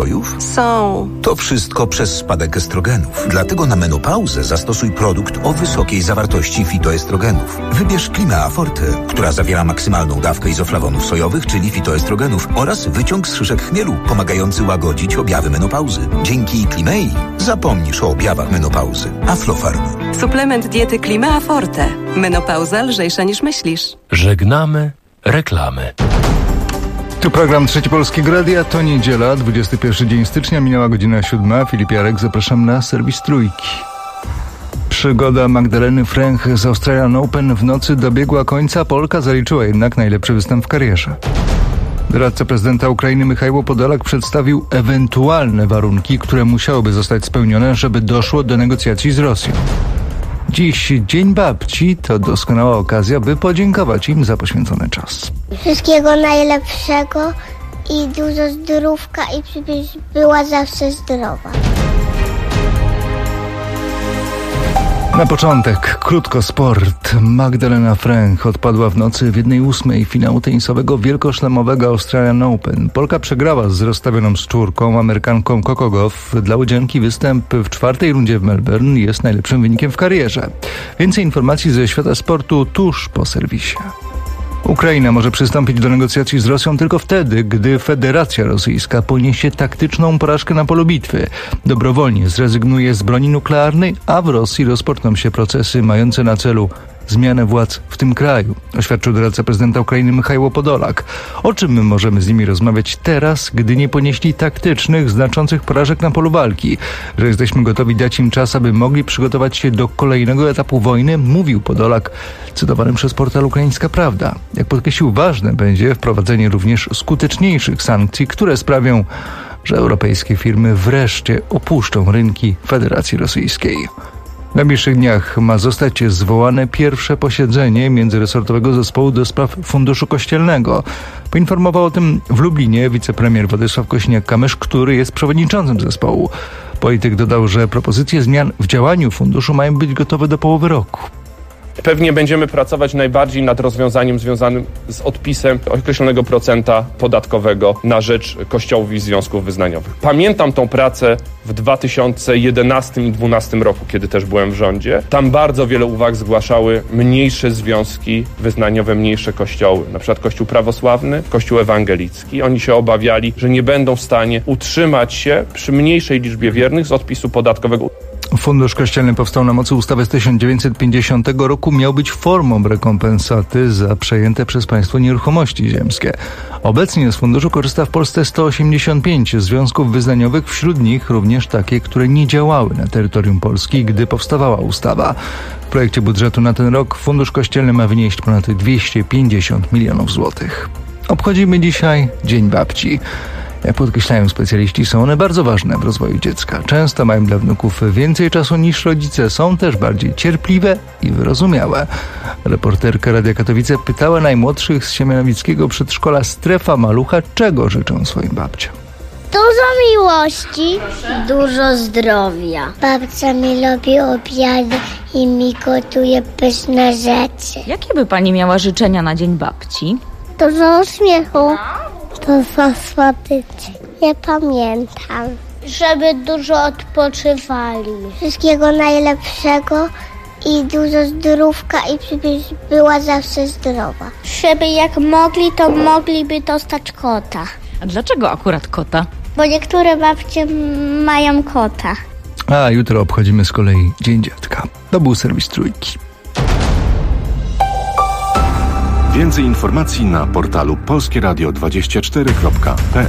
nastrojów? Są. To wszystko przez spadek estrogenów. Dlatego na menopauzę zastosuj produkt o wysokiej zawartości fitoestrogenów. Wybierz Climea Forte, która zawiera maksymalną dawkę izoflawonów sojowych, czyli fitoestrogenów, oraz wyciąg z szyszek chmielu, pomagający łagodzić objawy menopauzy. Dzięki Climei zapomnisz o objawach menopauzy. Aflofarm. Suplement diety Climea Forte. Menopauza lżejsza niż myślisz. Żegnamy reklamy. Tu program Trzeci Polskiego Radia, to niedziela, 21 dzień stycznia, minęła godzina 7. Filip Jarek, zapraszam na serwis Trójki. Przygoda Magdaleny Fręch z Australian Open w nocy dobiegła końca. Polka zaliczyła jednak najlepszy występ w karierze. Doradca prezydenta Ukrainy Michajło Podolak przedstawił ewentualne warunki, które musiałyby zostać spełnione, żeby doszło do negocjacji z Rosją. Dziś Dzień Babci to doskonała okazja, by podziękować im za poświęcony czas. Wszystkiego najlepszego i dużo zdrówka i żebyś była zawsze zdrowa. Na początek krótko sport. Magdalena Fręch odpadła w nocy w 1/8 finału tenisowego wielkoszlemowego Australian Open. Polka przegrała z rozstawioną szczurką Amerykanką Coco Gauff. Dla Łodzianki występ w 4. rundzie w Melbourne jest najlepszym wynikiem w karierze. Więcej informacji ze świata sportu tuż po serwisie. Ukraina może przystąpić do negocjacji z Rosją tylko wtedy, gdy Federacja Rosyjska poniesie taktyczną porażkę na polu bitwy. Dobrowolnie zrezygnuje z broni nuklearnej, a w Rosji rozpoczną się procesy mające na celu zmianę władz w tym kraju, oświadczył doradca prezydenta Ukrainy Michajło Podolak. O czym my możemy z nimi rozmawiać teraz, gdy nie ponieśli taktycznych, znaczących porażek na polu walki? Że jesteśmy gotowi dać im czas, aby mogli przygotować się do kolejnego etapu wojny, mówił Podolak, cytowany przez portal Ukraińska Prawda. Jak podkreślił, ważne będzie wprowadzenie również skuteczniejszych sankcji, które sprawią, że europejskie firmy wreszcie opuszczą rynki Federacji Rosyjskiej. W najbliższych dniach ma zostać zwołane pierwsze posiedzenie międzyresortowego zespołu do spraw Funduszu Kościelnego. Poinformował o tym w Lublinie wicepremier Władysław Kosiniak-Kamysz, który jest przewodniczącym zespołu. Polityk dodał, że propozycje zmian w działaniu funduszu mają być gotowe do połowy roku. Pewnie będziemy pracować najbardziej nad rozwiązaniem związanym z odpisem określonego procenta podatkowego na rzecz kościołów i związków wyznaniowych. Pamiętam tą pracę w 2011 i 2012 roku, kiedy też byłem w rządzie. Tam bardzo wiele uwag zgłaszały mniejsze związki wyznaniowe, mniejsze kościoły, na przykład Kościół prawosławny, Kościół ewangelicki. Oni się obawiali, że nie będą w stanie utrzymać się przy mniejszej liczbie wiernych z odpisu podatkowego. Fundusz Kościelny powstał na mocy ustawy z 1950 roku. Miał być formą rekompensaty za przejęte przez państwo nieruchomości ziemskie. Obecnie z funduszu korzysta w Polsce 185 związków wyznaniowych, wśród nich również takie, które nie działały na terytorium Polski, gdy powstawała ustawa. W projekcie budżetu na ten rok Fundusz Kościelny ma wynieść ponad 250 milionów złotych. Obchodzimy dzisiaj Dzień Babci. Jak podkreślają specjaliści, są one bardzo ważne w rozwoju dziecka. Często mają dla wnuków więcej czasu niż rodzice, są też bardziej cierpliwe i wyrozumiałe. Reporterka Radia Katowice pytała najmłodszych z siemianowickiego przedszkola Strefa Malucha, czego życzą swoim babciom. Dużo miłości, dużo zdrowia. Babcia mi robi obiady i mi gotuje pyszne rzeczy. Jakie by pani miała życzenia na Dzień Babci? Dużo uśmiechu. Dużo słodyczy. Nie pamiętam. Żeby dużo odpoczywali. Wszystkiego najlepszego i dużo zdrówka i żebyś była zawsze zdrowa. Żeby jak mogli, to mogliby dostać kota. A dlaczego akurat kota? Bo niektóre babcie mają kota. A jutro obchodzimy z kolei Dzień Dziadka. To był serwis Trójki. Więcej informacji na portalu polskieradio24.pl.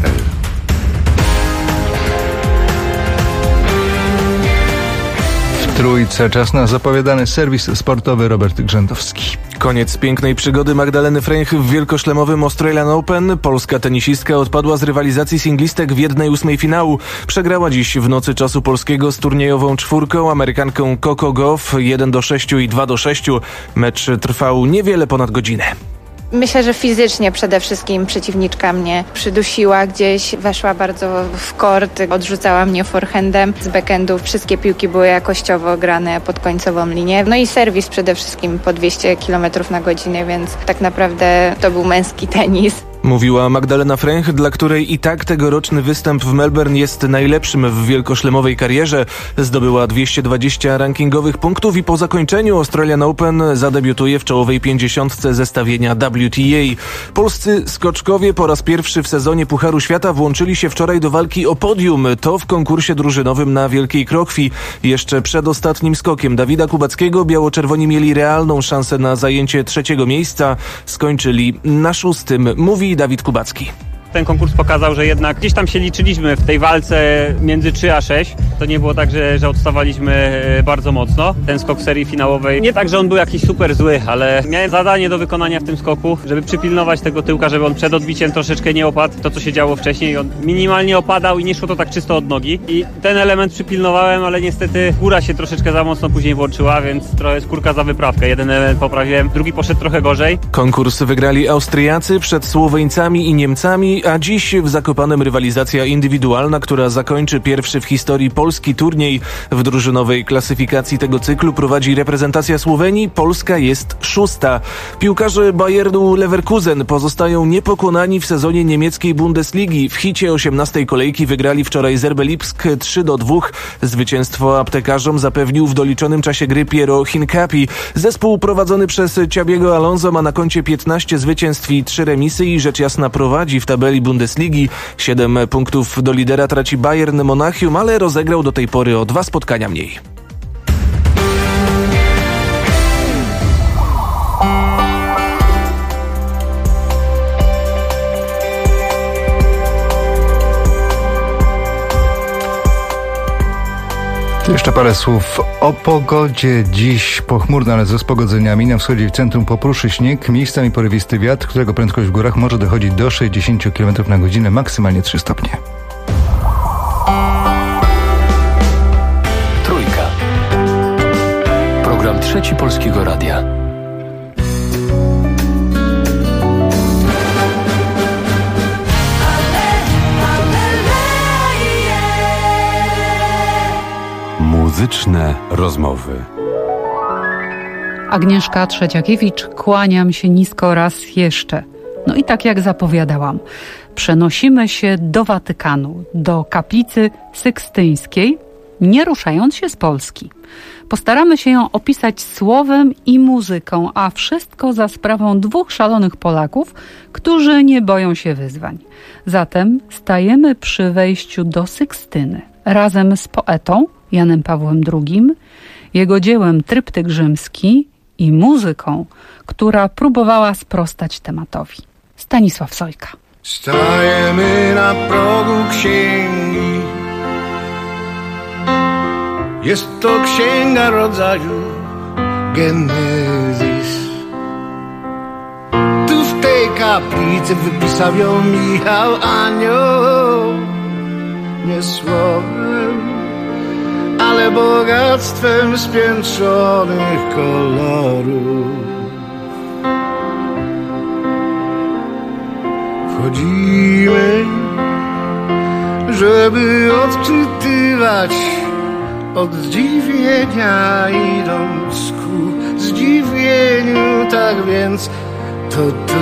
W Trójce czas na zapowiadany serwis sportowy. Robert Grzędowski. Koniec pięknej przygody Magdaleny Fręch w wielkoszlemowym Australian Open. Polska tenisistka odpadła z rywalizacji singlistek w 1/8 finału. Przegrała dziś w nocy czasu polskiego z turniejową czwórką Amerykanką Coco Gauff 1-6 i 2-6. Mecz trwał niewiele ponad godzinę. Myślę, że fizycznie przede wszystkim przeciwniczka mnie przydusiła gdzieś, weszła bardzo w kort, odrzucała mnie forehandem z backhandu. Wszystkie piłki były jakościowo grane pod końcową linię. No i serwis przede wszystkim po 200 km na godzinę, więc tak naprawdę to był męski tenis. Mówiła Magdalena Fręch, dla której i tak tegoroczny występ w Melbourne jest najlepszym w wielkoszlemowej karierze. Zdobyła 220 rankingowych punktów i po zakończeniu Australian Open zadebiutuje w czołowej 50 zestawienia WTA. Polscy skoczkowie po raz pierwszy w sezonie Pucharu Świata włączyli się wczoraj do walki o podium. To w konkursie drużynowym na Wielkiej Krochwi. Jeszcze przed ostatnim skokiem Dawida Kubackiego biało-czerwoni mieli realną szansę na zajęcie 3. miejsca. Skończyli na 6. Mówi Dawid Kubacki. Ten konkurs pokazał, że jednak gdzieś tam się liczyliśmy w tej walce między 3 a 6. To nie było tak, że odstawaliśmy bardzo mocno. Ten skok serii finałowej, nie tak, że on był jakiś super zły, ale miałem zadanie do wykonania w tym skoku, żeby przypilnować tego tyłka, żeby on przed odbiciem troszeczkę nie opadł. To, co się działo wcześniej, on minimalnie opadał i nie szło to tak czysto od nogi. I ten element przypilnowałem, ale niestety góra się troszeczkę za mocno później włączyła, więc trochę skórka za wyprawkę. Jeden element poprawiłem, drugi poszedł trochę gorzej. Konkurs wygrali Austriacy przed Słoweńcami i Niemcami, a dziś w Zakopanem rywalizacja indywidualna, która zakończy pierwszy w historii polski turniej. W drużynowej klasyfikacji tego cyklu prowadzi reprezentacja Słowenii, Polska jest 6. Piłkarze Bayernu Leverkusen pozostają niepokonani w sezonie niemieckiej Bundesligi. W hicie 18. kolejki wygrali wczoraj z RB Lipsk 3-2. Zwycięstwo aptekarzom zapewnił w doliczonym czasie gry Piero Hincapi. Zespół prowadzony przez Xabiego Alonso ma na koncie 15 zwycięstw i 3 remisy i rzecz jasna prowadzi w tabeli Bundesligi. 7 punktów do lidera traci Bayern Monachium, ale rozegrał do tej pory o 2 spotkania mniej. To jeszcze parę słów o pogodzie. Dziś pochmurno, ale ze spogodzeniami. Na wschodzie i w centrum popruszy śnieg, miejscami porywisty wiatr, którego prędkość w górach może dochodzić do 60 km na godzinę, maksymalnie 3 stopnie. Trójka. Program Trzeci Polskiego Radia. Muzyczne rozmowy. Agnieszka Trzeciakiewicz, kłaniam się nisko raz jeszcze. No i tak jak zapowiadałam, przenosimy się do Watykanu, do kaplicy sykstyńskiej, nie ruszając się z Polski. Postaramy się ją opisać słowem i muzyką, a wszystko za sprawą 2 szalonych Polaków, którzy nie boją się wyzwań. Zatem stajemy przy wejściu do Sykstyny razem z poetą Janem Pawłem II, jego dziełem Tryptyk Rzymski i muzyką, która próbowała sprostać tematowi. Stanisław Sojka. Stajemy na progu księgi. Jest to księga rodzaju Genezis. Tu w tej kaplicy wypisał ją Michał Anioł. Nie słowem, ale bogactwem spiętrzonych kolorów. Wchodzimy, żeby odczytywać od zdziwienia, idąc ku zdziwieniu, tak więc to tu.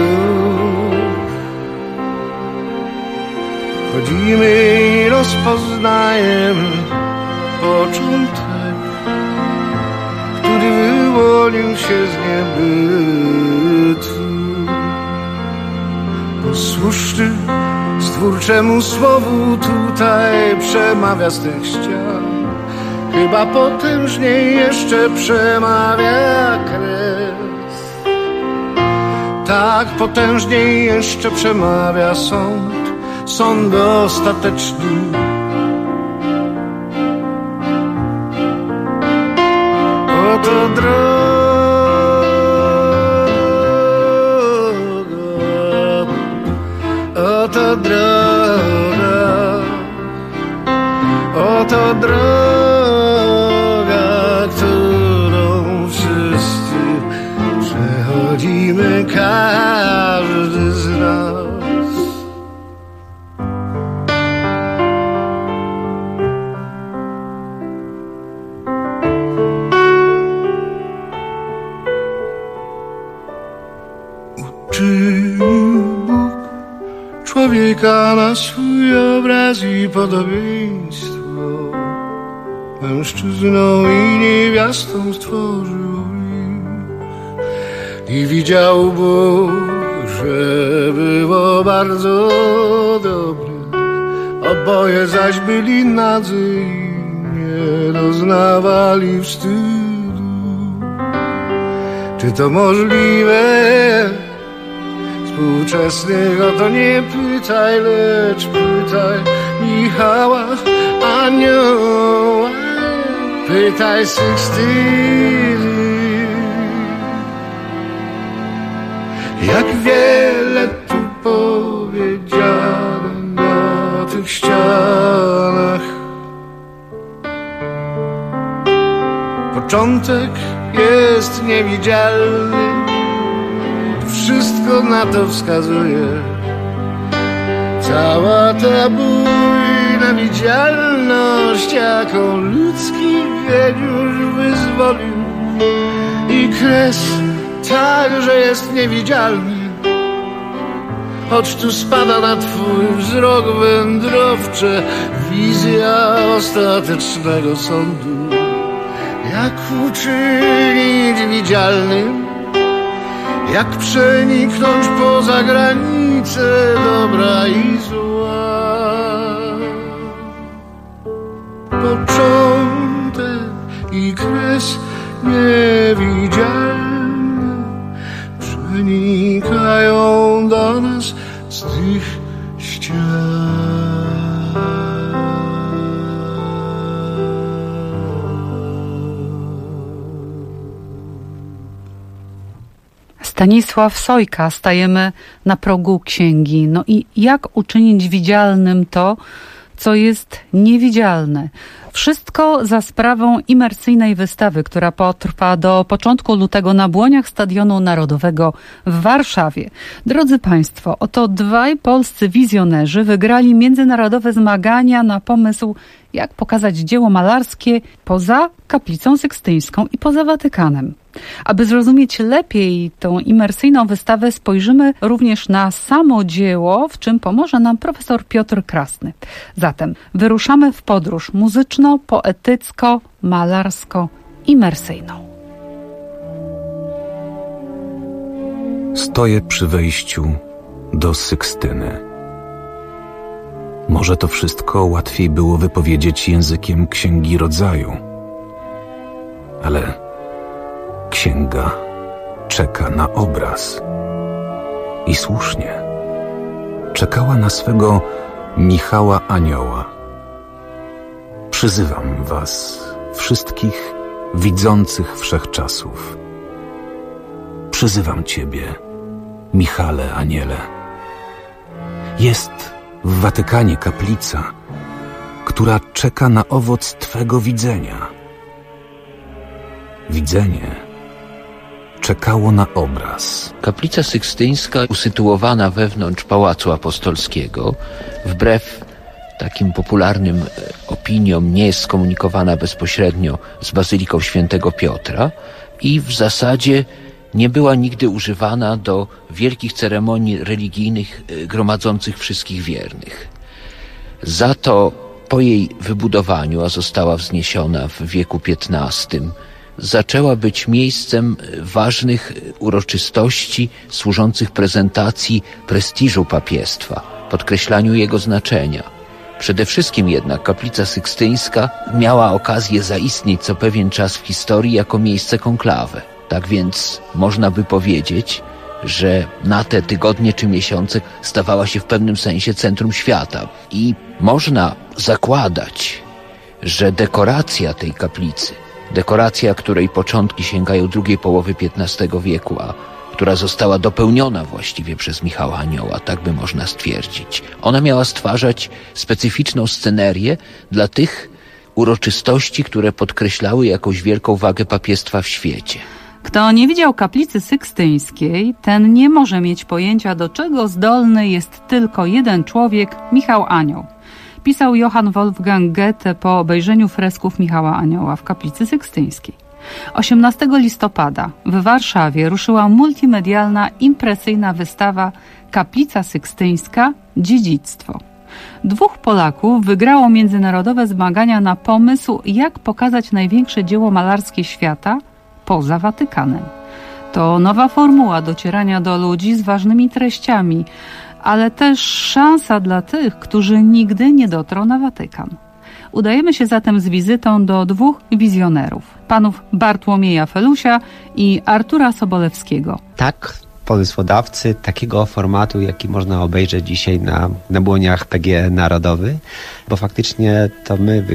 Wchodzimy i rozpoznajemy początek, który wyłonił się z niebytu. Posłuszny stwórczemu słowu tutaj przemawia z tych ścian. Chyba potężniej jeszcze przemawia krew. Tak potężniej jeszcze przemawia sąd ostateczny. Oto droga, oto droga, oto droga, którą wszyscy przechodzimy, każdy z nas. Uczynił Bóg dotyka na swój obraz i podobieństwo. Mężczyzną i niewiastą stworzył i widział Bóg, że było bardzo dobre. Oboje zaś byli nadzy i nie doznawali wstydu. Czy to możliwe? Współczesnych o to nie pytaj, lecz pytaj Michała Anioła. Pytaj Sykstyny. Jak wiele tu powiedziane na tych ścianach. Początek jest niewidzialny, wszystko na to wskazuje. Cała ta bujna widzialność, jaką ludzki wiek już wyzwolił. I kres także jest niewidzialny, choć tu spada na twój wzrok wędrowcze wizja ostatecznego sądu. Jak uczynić widzialnym, jak przeniknąć poza granice dobra i zła. Początek i kres niewidzialny przenikają do nas z tych ścian. Stanisław Sojka, stajemy na progu księgi. No i jak uczynić widzialnym to, co jest niewidzialne? Wszystko za sprawą imersyjnej wystawy, która potrwa do początku lutego na błoniach Stadionu Narodowego w Warszawie. Drodzy Państwo, oto dwaj polscy wizjonerzy wygrali międzynarodowe zmagania na pomysł, jak pokazać dzieło malarskie poza Kaplicą Sykstyńską i poza Watykanem. Aby zrozumieć lepiej tą imersyjną wystawę, spojrzymy również na samo dzieło, w czym pomoże nam profesor Piotr Krasny. Zatem wyruszamy w podróż muzyczno-poetycko-malarsko-imersyjną. Stoję przy wejściu do Sykstyny. Może to wszystko łatwiej było wypowiedzieć językiem Księgi Rodzaju. Ale księga czeka na obraz. I słusznie. Czekała na swego Michała Anioła. Przyzywam was, wszystkich widzących wszechczasów. Przyzywam ciebie, Michale Aniele. Jest w Watykanie kaplica, która czeka na owoc twego widzenia. Widzenie czekało na obraz. Kaplica Sykstyńska, usytuowana wewnątrz Pałacu Apostolskiego, wbrew takim popularnym opiniom, nie jest skomunikowana bezpośrednio z Bazyliką Świętego Piotra i w zasadzie nie była nigdy używana do wielkich ceremonii religijnych gromadzących wszystkich wiernych. Za to po jej wybudowaniu, a została wzniesiona w wieku XV, zaczęła być miejscem ważnych uroczystości służących prezentacji prestiżu papiestwa, podkreślaniu jego znaczenia. Przede wszystkim jednak Kaplica Sykstyńska miała okazję zaistnieć co pewien czas w historii jako miejsce konklawe. Tak więc można by powiedzieć, że na te tygodnie czy miesiące stawała się w pewnym sensie centrum świata. I można zakładać, że dekoracja tej kaplicy, dekoracja, której początki sięgają drugiej połowy XV wieku, a która została dopełniona właściwie przez Michała Anioła, tak by można stwierdzić. Ona miała stwarzać specyficzną scenerię dla tych uroczystości, które podkreślały jakąś wielką wagę papiestwa w świecie. Kto nie widział kaplicy sykstyńskiej, ten nie może mieć pojęcia, do czego zdolny jest tylko jeden człowiek, Michał Anioł. Pisał Johann Wolfgang Goethe po obejrzeniu fresków Michała Anioła w kaplicy sykstyńskiej. 18 listopada w Warszawie ruszyła multimedialna, impresyjna wystawa Kaplica Sykstyńska dziedzictwo. 2 Polaków wygrało międzynarodowe zmagania na pomysł, jak pokazać największe dzieło malarskie świata poza Watykanem. To nowa formuła docierania do ludzi z ważnymi treściami, ale też szansa dla tych, którzy nigdy nie dotrą na Watykan. Udajemy się zatem z wizytą do 2 wizjonerów, panów Bartłomieja Felusia i Artura Sobolewskiego. Tak, pomysłodawcy takiego formatu, jaki można obejrzeć dzisiaj na błoniach PGE Narodowy, bo faktycznie to my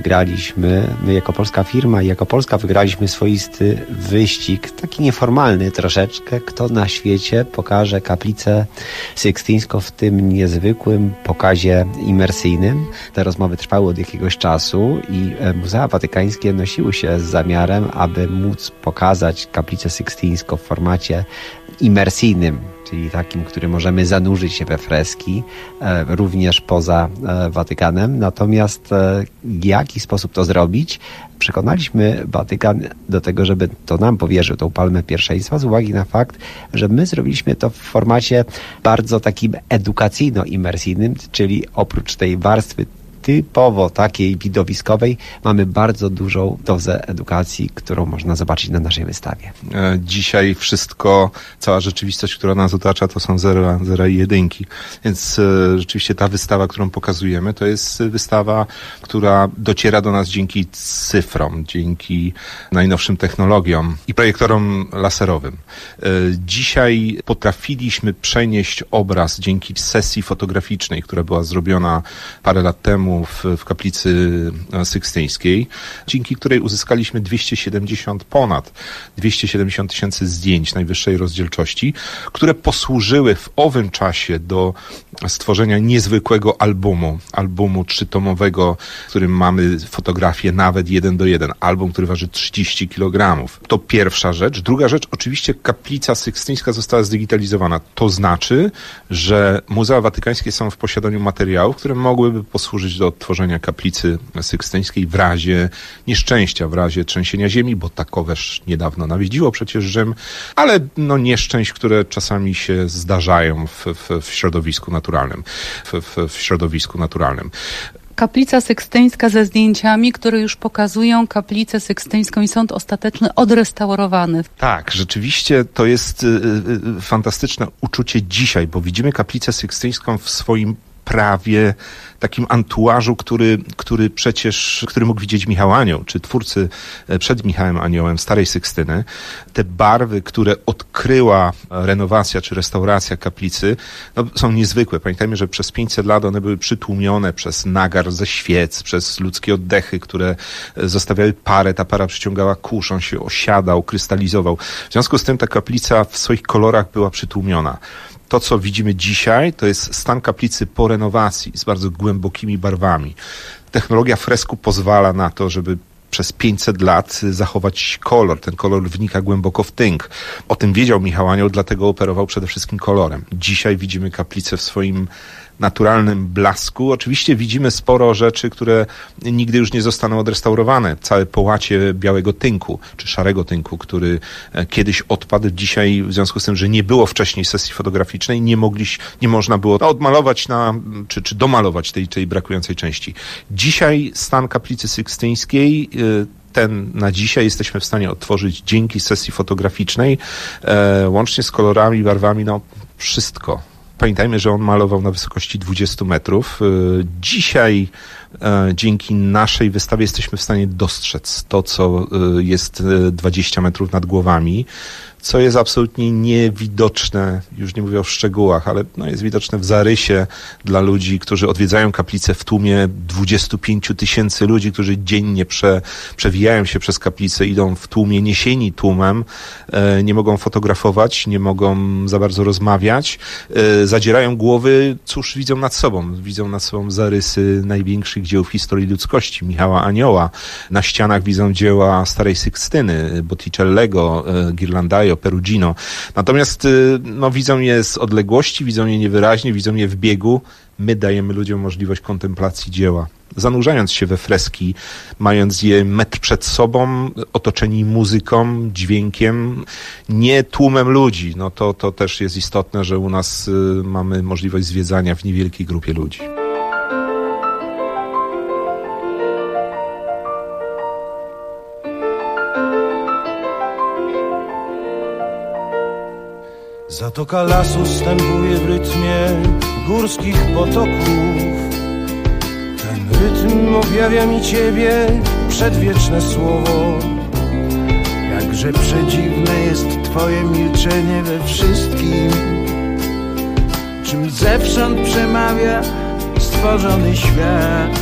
jako polska firma i jako Polska wygraliśmy swoisty wyścig, taki nieformalny troszeczkę, kto na świecie pokaże kaplicę sykstyńską w tym niezwykłym pokazie imersyjnym. Te rozmowy trwały od jakiegoś czasu i Muzea Watykańskie nosiły się z zamiarem, aby móc pokazać kaplicę sykstyńską w formacie imersyjnym, czyli takim, który możemy zanurzyć się we freski, również poza Watykanem. Natomiast w jaki sposób to zrobić? Przekonaliśmy Watykan do tego, żeby to nam powierzył tą palmę pierwszeństwa z uwagi na fakt, że my zrobiliśmy to w formacie bardzo takim edukacyjno-imersyjnym, czyli oprócz tej warstwy typowo takiej widowiskowej mamy bardzo dużą dozę edukacji, którą można zobaczyć na naszej wystawie. Dzisiaj wszystko, cała rzeczywistość, która nas otacza, to są zera i jedynki. Więc rzeczywiście ta wystawa, którą pokazujemy, to jest wystawa, która dociera do nas dzięki cyfrom, dzięki najnowszym technologiom i projektorom laserowym. Dzisiaj potrafiliśmy przenieść obraz dzięki sesji fotograficznej, która była zrobiona parę lat temu w kaplicy sykstyńskiej, dzięki której uzyskaliśmy ponad 270 tysięcy zdjęć najwyższej rozdzielczości, które posłużyły w owym czasie do stworzenia niezwykłego albumu 3-tomowego, w którym mamy fotografię nawet 1:1, album, który waży 30 kg. To pierwsza rzecz. Druga rzecz, oczywiście kaplica sykstyńska została zdigitalizowana. To znaczy, że Muzea Watykańskie są w posiadaniu materiałów, które mogłyby posłużyć do odtworzenia kaplicy sykstyńskiej w razie nieszczęścia, w razie trzęsienia ziemi, bo takoweż niedawno nawiedziło przecież Rzym, ale nieszczęść, które czasami się zdarzają w środowisku naturalnym. Kaplica sykstyńska ze zdjęciami, które już pokazują kaplicę sykstyńską i sąd ostateczny odrestaurowany. Tak, rzeczywiście to jest fantastyczne uczucie dzisiaj, bo widzimy kaplicę sykstyńską w swoim prawie takim antuażu, który mógł widzieć Michał Anioł, czy twórcy przed Michałem Aniołem Starej Sykstyny. Te barwy, które odkryła renowacja czy restauracja kaplicy, są niezwykłe. Pamiętajmy, że przez 500 lat one były przytłumione przez nagar ze świec, przez ludzkie oddechy, które zostawiały parę. Ta para przyciągała kurz, on się osiadał, krystalizował. W związku z tym ta kaplica w swoich kolorach była przytłumiona. To, co widzimy dzisiaj, to jest stan kaplicy po renowacji z bardzo głębokimi barwami. Technologia fresku pozwala na to, żeby przez 500 lat zachować kolor. Ten kolor wnika głęboko w tynk. O tym wiedział Michał Anioł, dlatego operował przede wszystkim kolorem. Dzisiaj widzimy kaplicę w swoim naturalnym blasku. Oczywiście widzimy sporo rzeczy, które nigdy już nie zostaną odrestaurowane. Całe połacie białego tynku, czy szarego tynku, który kiedyś odpadł. Dzisiaj, w związku z tym, że nie było wcześniej sesji fotograficznej, nie można było odmalować czy domalować tej brakującej części. Dzisiaj stan kaplicy sykstyńskiej, ten na dzisiaj jesteśmy w stanie odtworzyć dzięki sesji fotograficznej, łącznie z kolorami, barwami, wszystko. Pamiętajmy, że on malował na wysokości 20 metrów. Dzisiaj dzięki naszej wystawie jesteśmy w stanie dostrzec to, co jest 20 metrów nad głowami, co jest absolutnie niewidoczne, już nie mówię o szczegółach, ale jest widoczne w zarysie dla ludzi, którzy odwiedzają kaplicę w tłumie 25 tysięcy ludzi, którzy dziennie przewijają się przez kaplicę, idą w tłumie, niesieni tłumem, nie mogą fotografować, nie mogą za bardzo rozmawiać, zadzierają głowy, cóż widzą nad sobą? Widzą nad sobą zarysy największych dzieł w historii ludzkości, Michała Anioła. Na ścianach widzą dzieła Starej Sykstyny, Botticellego, Ghirlandaio, Perugino. Natomiast widzą je z odległości, widzą je niewyraźnie, widzą je w biegu. My dajemy ludziom możliwość kontemplacji dzieła. zanurzając się we freski, mając je metr przed sobą, otoczeni muzyką, dźwiękiem, nie tłumem ludzi. No to też jest istotne, że u nas mamy możliwość zwiedzania w niewielkiej grupie ludzi. Zatoka lasu stępuje w rytmie górskich potoków. Ten rytm objawia mi Ciebie, przedwieczne słowo. Jakże przedziwne jest Twoje milczenie we wszystkim, czym zewsząd przemawia stworzony świat.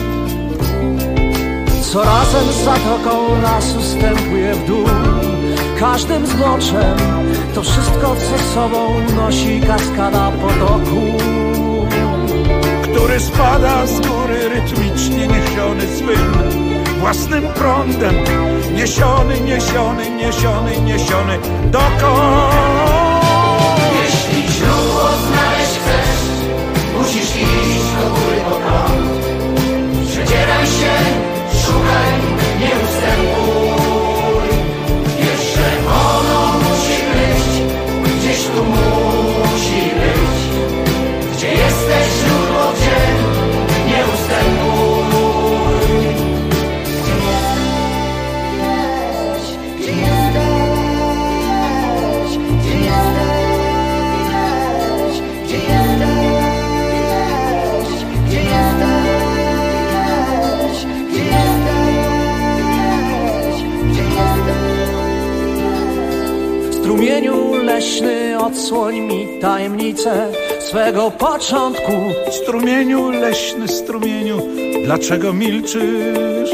Co razem z zatoką lasu stępuje w dół, każdym zboczem to wszystko, co sobą nosi kaskada potoku, który spada z góry rytmicznie niesiony swym własnym prądem, niesiony dokąd. Jeśli źródło znaleźć chcesz, musisz iść do góry po prąd. Przedzieraj się, szukaj, nie ustępuj. Jeszcze ono musi być, gdzieś tu musi być. Gdzie jesteś, źródło, gdzie nie ustępuj. Gdzie jesteś, gdzie jesteś, gdzie jesteś, gdzie jesteś, gdzie jesteś. Strumieniu leśny, odsłoń mi tajemnicę swego początku. Strumieniu leśny, strumieniu, dlaczego milczysz?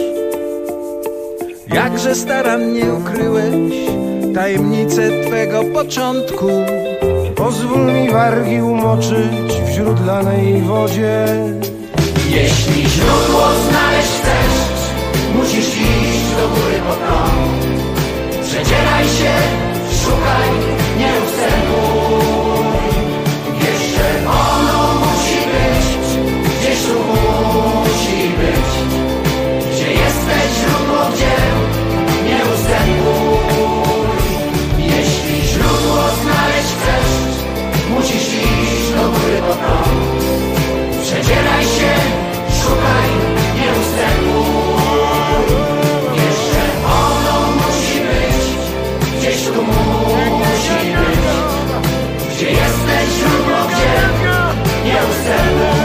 Jakże starannie ukryłeś tajemnicę twego początku. Pozwól mi wargi umoczyć w źródlanej wodzie. Jeśli źródło znaleźć chcesz, musisz iść do góry po prąd. Przedzieraj się, szukaj, nie ustępuj. Jeszcze ono musi być, gdzieś tu musi być. Gdzie jesteś, źródło, gdzie nie ustępuj. Jeśli źródło znaleźć chcesz, musisz iść do góry po prąd. Przedzieraj się, szukaj, nie ustępuj. Jeszcze ono musi być, gdzieś tu musi być. Gdzie jesteś, źródło, gdzie nie ustępuj.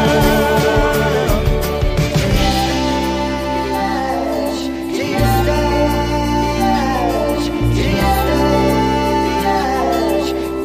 Gdzie jesteś, gdzie jesteś.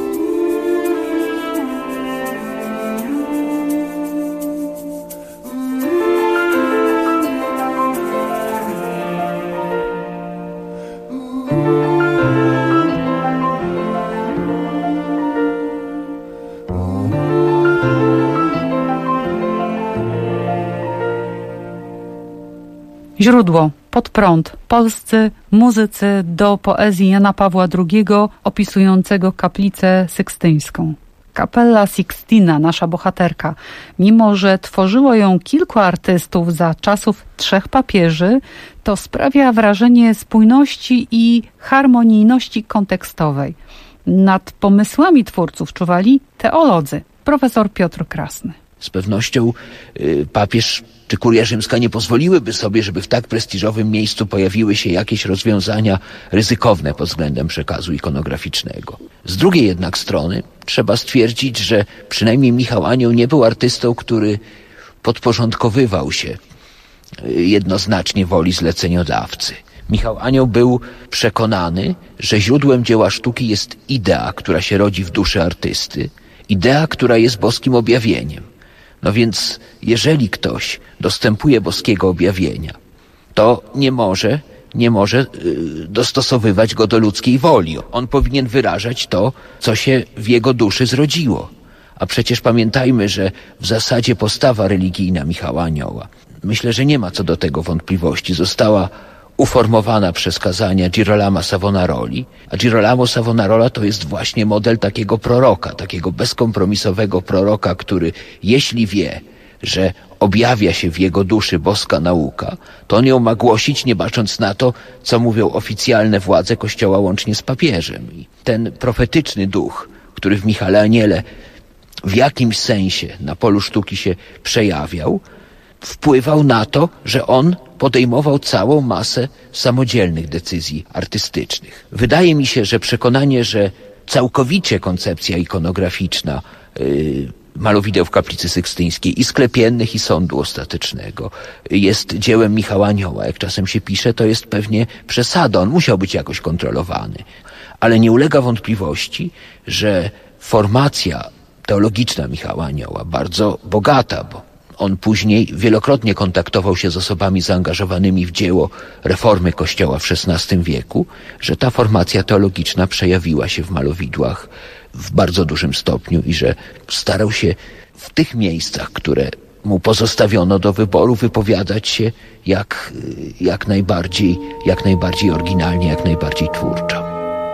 Źródło, pod prąd, polscy muzycy do poezji Jana Pawła II opisującego kaplicę sykstyńską. Kapella Sixtina, nasza bohaterka, mimo że tworzyło ją kilku artystów za czasów 3 papieży, to sprawia wrażenie spójności i harmonijności kontekstowej. Nad pomysłami twórców czuwali teolodzy. Profesor Piotr Krasny. Z pewnością papież czy kuria rzymska nie pozwoliłyby sobie, żeby w tak prestiżowym miejscu pojawiły się jakieś rozwiązania ryzykowne pod względem przekazu ikonograficznego. Z drugiej jednak strony trzeba stwierdzić, że przynajmniej Michał Anioł nie był artystą, który podporządkowywał się jednoznacznie woli zleceniodawcy. Michał Anioł był przekonany, że źródłem dzieła sztuki jest idea, która się rodzi w duszy artysty, idea, która jest boskim objawieniem. No więc jeżeli ktoś dostępuje boskiego objawienia, to nie może dostosowywać go do ludzkiej woli. On powinien wyrażać to, co się w jego duszy zrodziło. A przecież pamiętajmy, że w zasadzie postawa religijna Michała Anioła, myślę, że nie ma co do tego wątpliwości, została uformowana przez kazania Girolama Savonaroli, a Girolamo Savonarola to jest właśnie model takiego proroka, takiego bezkompromisowego proroka, który jeśli wie, że objawia się w jego duszy boska nauka, to on ją ma głosić, nie bacząc na to, co mówią oficjalne władze Kościoła łącznie z papieżem. I ten profetyczny duch, który w Michale Aniele w jakimś sensie na polu sztuki się przejawiał, wpływał na to, że on podejmował całą masę samodzielnych decyzji artystycznych. Wydaje mi się, że przekonanie, że całkowicie koncepcja ikonograficzna malowideł w Kaplicy Sykstyńskiej i Sklepiennych i Sądu Ostatecznego jest dziełem Michała Anioła, jak czasem się pisze, to jest pewnie przesada. On musiał być jakoś kontrolowany. Ale nie ulega wątpliwości, że formacja teologiczna Michała Anioła, bardzo bogata, bo on później wielokrotnie kontaktował się z osobami zaangażowanymi w dzieło reformy Kościoła w XVI wieku, że ta formacja teologiczna przejawiła się w malowidłach w bardzo dużym stopniu i że starał się w tych miejscach, które mu pozostawiono do wyboru, wypowiadać się jak najbardziej oryginalnie, jak najbardziej twórczo.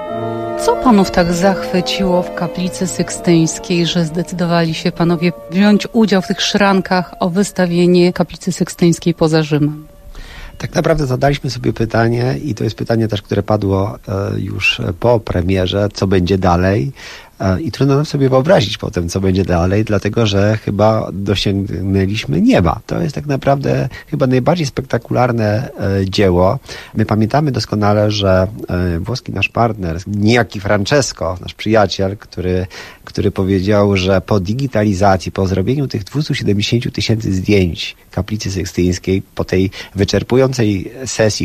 Co panów tak zachwyciło w Kaplicy Sykstyńskiej, że zdecydowali się panowie wziąć udział w tych szrankach o wystawienie Kaplicy Sykstyńskiej poza Rzymem? Tak naprawdę zadaliśmy sobie pytanie i to jest pytanie też, które padło już po premierze, co będzie dalej. I trudno nam sobie wyobrazić potem, co będzie dalej, dlatego że chyba dosięgnęliśmy nieba. To jest tak naprawdę chyba najbardziej spektakularne dzieło. My pamiętamy doskonale, że włoski nasz partner, niejaki Francesco, nasz przyjaciel, który powiedział, że po digitalizacji, po zrobieniu tych 270 000 zdjęć Kaplicy Sykstyńskiej, po tej wyczerpującej sesji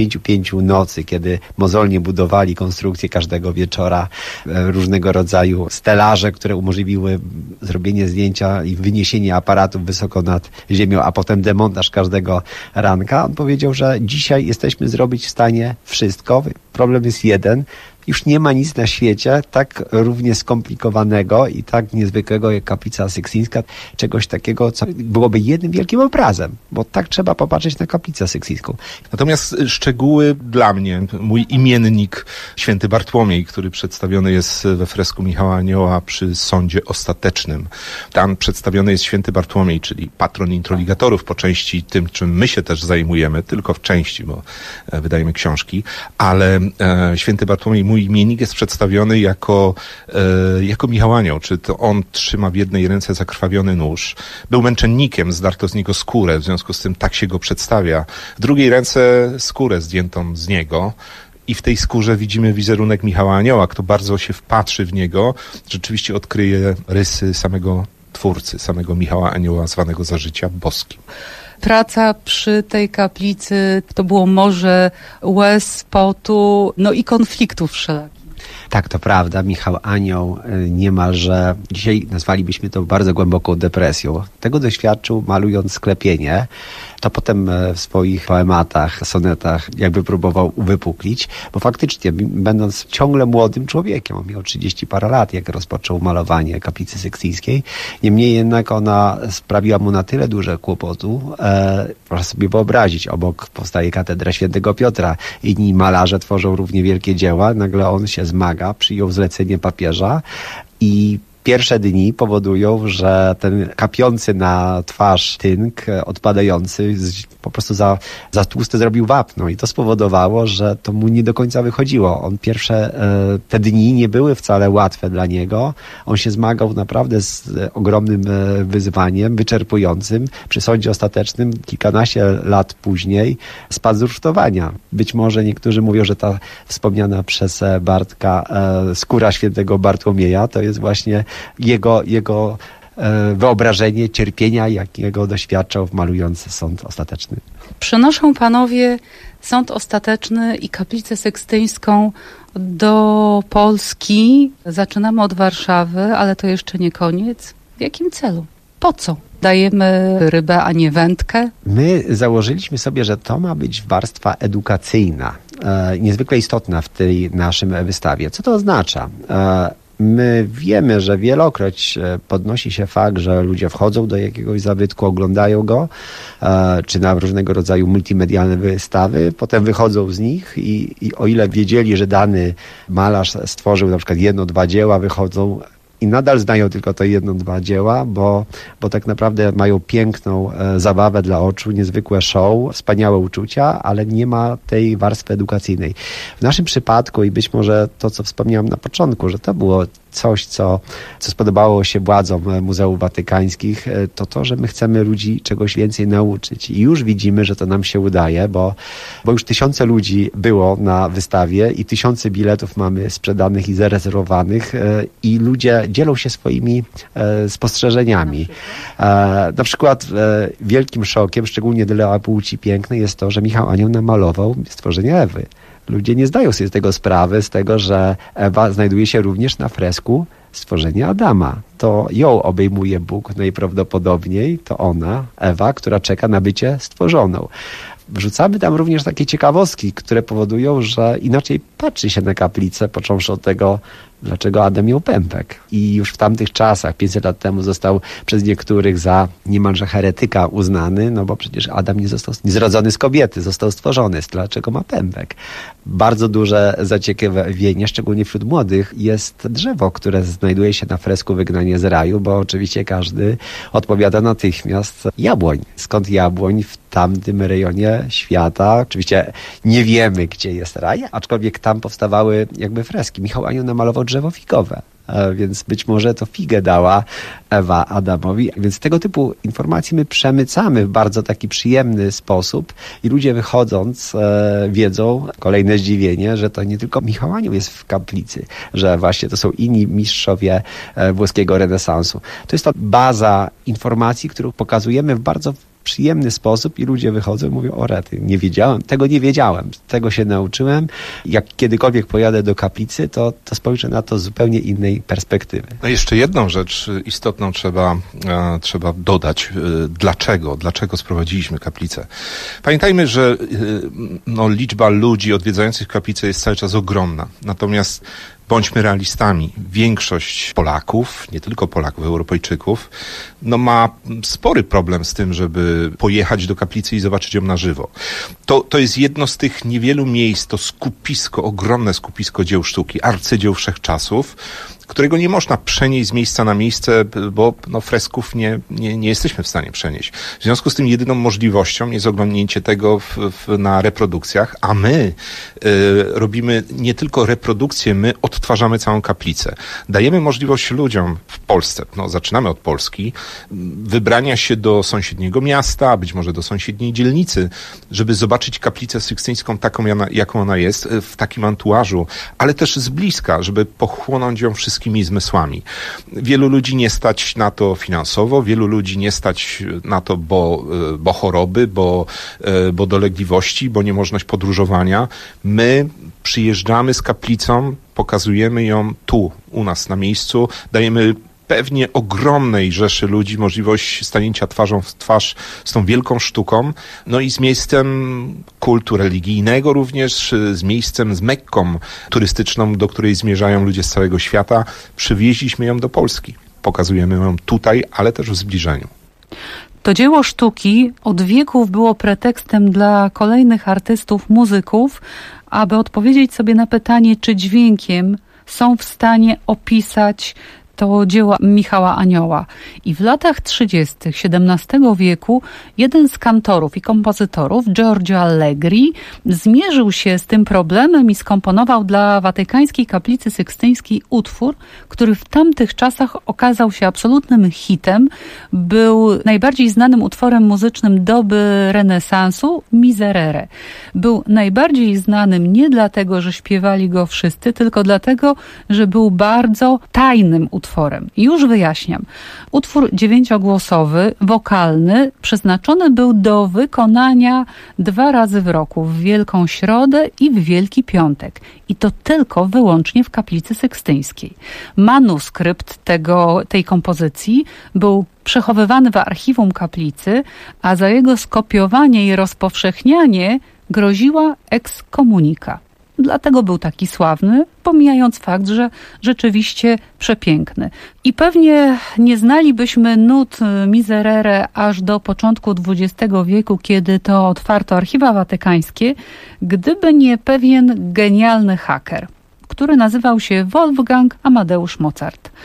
65 nocy, kiedy mozolnie budowali konstrukcję każdego wieczora, różnego rodzaju stelaże, które umożliwiły zrobienie zdjęcia i wyniesienie aparatów wysoko nad ziemią, a potem demontaż każdego ranka. On powiedział, że dzisiaj jesteśmy zrobić w stanie wszystko. Problem jest jeden. Już nie ma nic na świecie tak równie skomplikowanego i tak niezwykłego jak Kaplica Sykstyńska, czegoś takiego, co byłoby jednym wielkim obrazem, bo tak trzeba popatrzeć na Kaplicę Sykstyńską. Natomiast szczegóły dla mnie, mój imiennik święty Bartłomiej, który przedstawiony jest we fresku Michała Anioła przy Sądzie Ostatecznym. Tam przedstawiony jest święty Bartłomiej, czyli patron introligatorów, po części tym, czym my się też zajmujemy, tylko w części, bo wydajemy książki, ale święty Bartłomiej, mój imiennik, jest przedstawiony jako Michał Anioł, czy to on trzyma w jednej ręce zakrwawiony nóż. Był męczennikiem, zdarto z niego skórę, w związku z tym tak się go przedstawia. W drugiej ręce skórę zdjętą z niego. I w tej skórze widzimy wizerunek Michała Anioła. Kto bardzo się wpatrzy w niego, rzeczywiście odkryje rysy samego Twórcy, samego Michała Anioła, zwanego za życia boskim. Praca przy tej kaplicy to było morze łez, potu, no i konfliktów wszelakich. Tak, to prawda. Michał Anioł niemalże, dzisiaj nazwalibyśmy to bardzo głęboką depresją. Tego doświadczył malując Sklepienie. To potem w swoich poematach, sonetach jakby próbował uwypuklić, bo faktycznie będąc ciągle młodym człowiekiem, on miał 30 parę lat, jak rozpoczął malowanie Kaplicy Sykstyńskiej, niemniej jednak ona sprawiła mu na tyle duże kłopotu, proszę sobie wyobrazić, obok powstaje katedra Świętego Piotra, inni malarze tworzą równie wielkie dzieła, nagle on się zmaga, przyjął zlecenie papieża i pierwsze dni powodują, że ten kapiący na twarz tynk odpadający po prostu za tłusty zrobił wapno i to spowodowało, że to mu nie do końca wychodziło. On pierwsze te dni nie były wcale łatwe dla niego. On się zmagał naprawdę z ogromnym wyzwaniem, wyczerpującym. Przy Sądzie Ostatecznym kilkanaście lat później spadł z rusztowania. Być może niektórzy mówią, że ta wspomniana przez Bartka skóra świętego Bartłomieja to jest właśnie jego wyobrażenie cierpienia, jakiego doświadczał malując Sąd Ostateczny. Przenoszą panowie Sąd Ostateczny i Kaplicę Sykstyńską do Polski. Zaczynamy od Warszawy, ale to jeszcze nie koniec. W jakim celu? Po co? Dajemy rybę, a nie wędkę? My założyliśmy sobie, że to ma być warstwa edukacyjna, niezwykle istotna w tej naszym wystawie. Co to oznacza? My wiemy, że wielokroć podnosi się fakt, że ludzie wchodzą do jakiegoś zabytku, oglądają go, czy na różnego rodzaju multimedialne wystawy, potem wychodzą z nich i o ile wiedzieli, że dany malarz stworzył na przykład 1-2 dzieła, wychodzą i nadal znają tylko te 1-2 dzieła, bo tak naprawdę mają piękną zabawę dla oczu, niezwykłe show, wspaniałe uczucia, ale nie ma tej warstwy edukacyjnej. W naszym przypadku i być może to, co wspomniałem na początku, że to było coś, co spodobało się władzom Muzeów Watykańskich, to, że my chcemy ludzi czegoś więcej nauczyć. I już widzimy, że to nam się udaje, bo już tysiące ludzi było na wystawie i tysiące biletów mamy sprzedanych i zarezerwowanych i ludzie dzielą się swoimi spostrzeżeniami. Na przykład wielkim szokiem, szczególnie dla płci pięknej, jest to, że Michał Anioł namalował stworzenie Ewy. Ludzie nie zdają sobie z tego sprawy, z tego, że Ewa znajduje się również na fresku stworzenia Adama. To ją obejmuje Bóg najprawdopodobniej, to ona, Ewa, która czeka na bycie stworzoną. Wrzucamy tam również takie ciekawostki, które powodują, że inaczej patrzy się na kaplicę, począwszy od tego, dlaczego Adam miał pępek. I już w tamtych czasach, 500 lat temu, został przez niektórych za niemalże heretyka uznany, no bo przecież Adam nie został zrodzony z kobiety, został stworzony. Dlaczego ma pępek? Bardzo duże zaciekawienie, szczególnie wśród młodych, jest drzewo, które znajduje się na fresku Wygnanie z raju, bo oczywiście każdy odpowiada natychmiast jabłoń. Skąd jabłoń w tamtym rejonie świata? Oczywiście nie wiemy, gdzie jest raj, aczkolwiek tam powstawały jakby freski. Michał Anioł namalował drzewo figowe, więc być może to figę dała Ewa Adamowi. Więc tego typu informacji my przemycamy w bardzo taki przyjemny sposób i ludzie wychodząc wiedzą, kolejne zdziwienie, że to nie tylko Michał Anioł jest w kaplicy, że właśnie to są inni mistrzowie włoskiego renesansu. To jest to baza informacji, którą pokazujemy w bardzo przyjemny sposób i ludzie wychodzą i mówią: o rety, nie wiedziałem, tego się nauczyłem. Jak kiedykolwiek pojadę do kaplicy, to spojrzę na to z zupełnie innej perspektywy. No jeszcze jedną rzecz istotną trzeba dodać. Dlaczego sprowadziliśmy kaplicę? Pamiętajmy, że liczba ludzi odwiedzających kaplicę jest cały czas ogromna. Natomiast bądźmy realistami. Większość Polaków, nie tylko Polaków, Europejczyków, ma spory problem z tym, żeby pojechać do kaplicy i zobaczyć ją na żywo. To jest jedno z tych niewielu miejsc, to ogromne skupisko dzieł sztuki, arcydzieł wszechczasów, którego nie można przenieść z miejsca na miejsce, bo fresków nie jesteśmy w stanie przenieść. W związku z tym jedyną możliwością jest oglądnięcie tego na reprodukcjach, a my robimy nie tylko reprodukcję, my odtwarzamy całą kaplicę. Dajemy możliwość ludziom w Polsce, zaczynamy od Polski, wybrania się do sąsiedniego miasta, być może do sąsiedniej dzielnicy, żeby zobaczyć kaplicę sykstyńską taką, jaką ona jest, w takim antuażu, ale też z bliska, żeby pochłonąć ją wszystkimi zmysłami. Wielu ludzi nie stać na to finansowo, wielu ludzi nie stać na to, bo choroby, bo dolegliwości, bo niemożność podróżowania. My przyjeżdżamy z kaplicą, pokazujemy ją tu, u nas na miejscu, dajemy pewnie ogromnej rzeszy ludzi możliwość stanięcia twarzą w twarz z tą wielką sztuką, i z miejscem kultu religijnego również, z Mekką turystyczną, do której zmierzają ludzie z całego świata. Przywieźliśmy ją do Polski. Pokazujemy ją tutaj, ale też w zbliżeniu. To dzieło sztuki od wieków było pretekstem dla kolejnych artystów, muzyków, aby odpowiedzieć sobie na pytanie, czy dźwiękiem są w stanie opisać to dzieło Michała Anioła. I w latach 30. XVII wieku jeden z kantorów i kompozytorów, Giorgio Allegri, zmierzył się z tym problemem i skomponował dla Watykańskiej Kaplicy Sykstyńskiej utwór, który w tamtych czasach okazał się absolutnym hitem. Był najbardziej znanym utworem muzycznym doby renesansu, Miserere. Był najbardziej znanym nie dlatego, że śpiewali go wszyscy, tylko dlatego, że był bardzo tajnym utworem. Już wyjaśniam. Utwór 9-głosowy, wokalny, przeznaczony był do wykonania 2 razy w roku, w Wielką Środę i w Wielki Piątek. I to tylko wyłącznie w Kaplicy Sykstyńskiej. Manuskrypt tej kompozycji był przechowywany w archiwum kaplicy, a za jego skopiowanie i rozpowszechnianie groziła ekskomunika. Dlatego był taki sławny, pomijając fakt, że rzeczywiście przepiękny. I pewnie nie znalibyśmy nut Miserere aż do początku XX wieku, kiedy to otwarto archiwa watykańskie, gdyby nie pewien genialny haker, który nazywał się Wolfgang Amadeusz Mozart.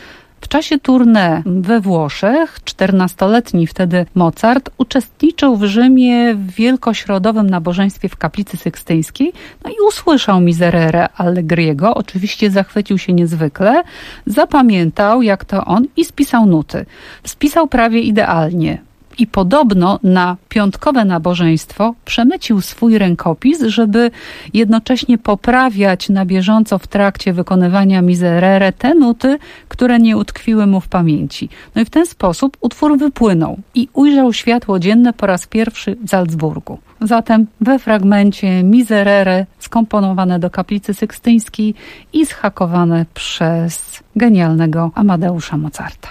W czasie tournée we Włoszech 14-letni wtedy Mozart uczestniczył w Rzymie w wielkośrodowym nabożeństwie w kaplicy sykstyńskiej, no i usłyszał Miserere Allegriego, oczywiście zachwycił się niezwykle, zapamiętał jak to on i spisał nuty. Spisał prawie idealnie. I podobno na piątkowe nabożeństwo przemycił swój rękopis, żeby jednocześnie poprawiać na bieżąco w trakcie wykonywania Miserere te nuty, które nie utkwiły mu w pamięci. No i w ten sposób utwór wypłynął i ujrzał światło dzienne po raz pierwszy w Salzburgu. Zatem we fragmencie Miserere skomponowane do kaplicy sykstyńskiej i zhakowane przez genialnego Amadeusza Mozarta.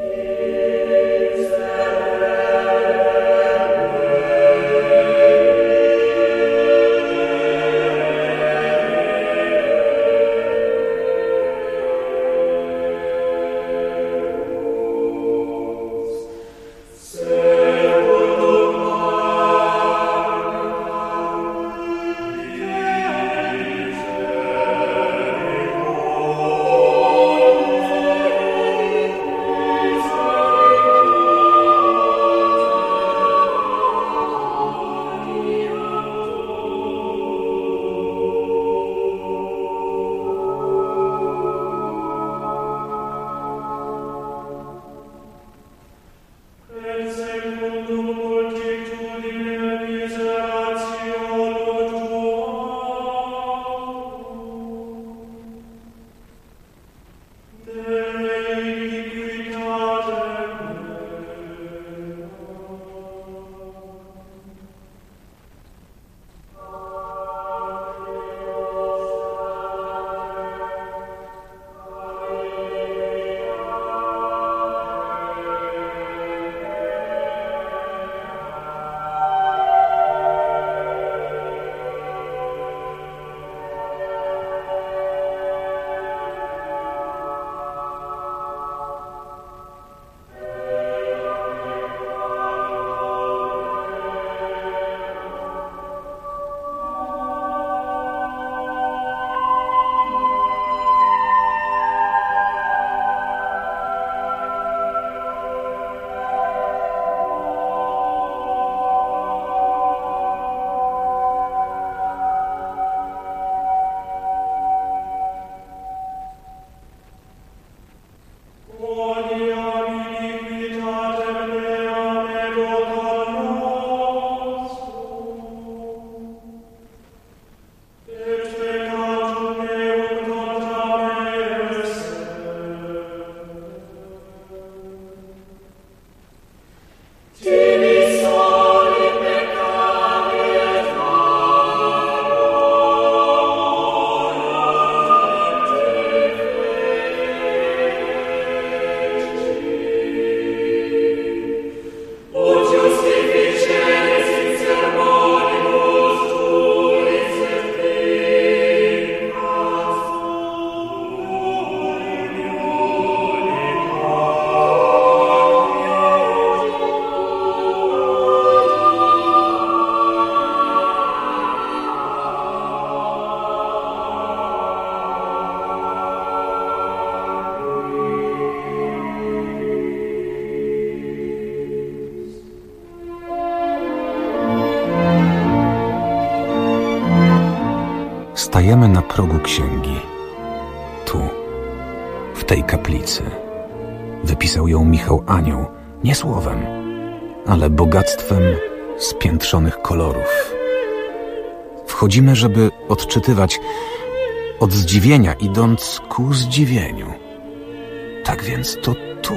Stajemy na progu księgi. Tu, w tej kaplicy. Wypisał ją Michał Anioł, nie słowem, ale bogactwem spiętrzonych kolorów. Wchodzimy, żeby odczytywać od zdziwienia, idąc ku zdziwieniu. Tak więc to tu.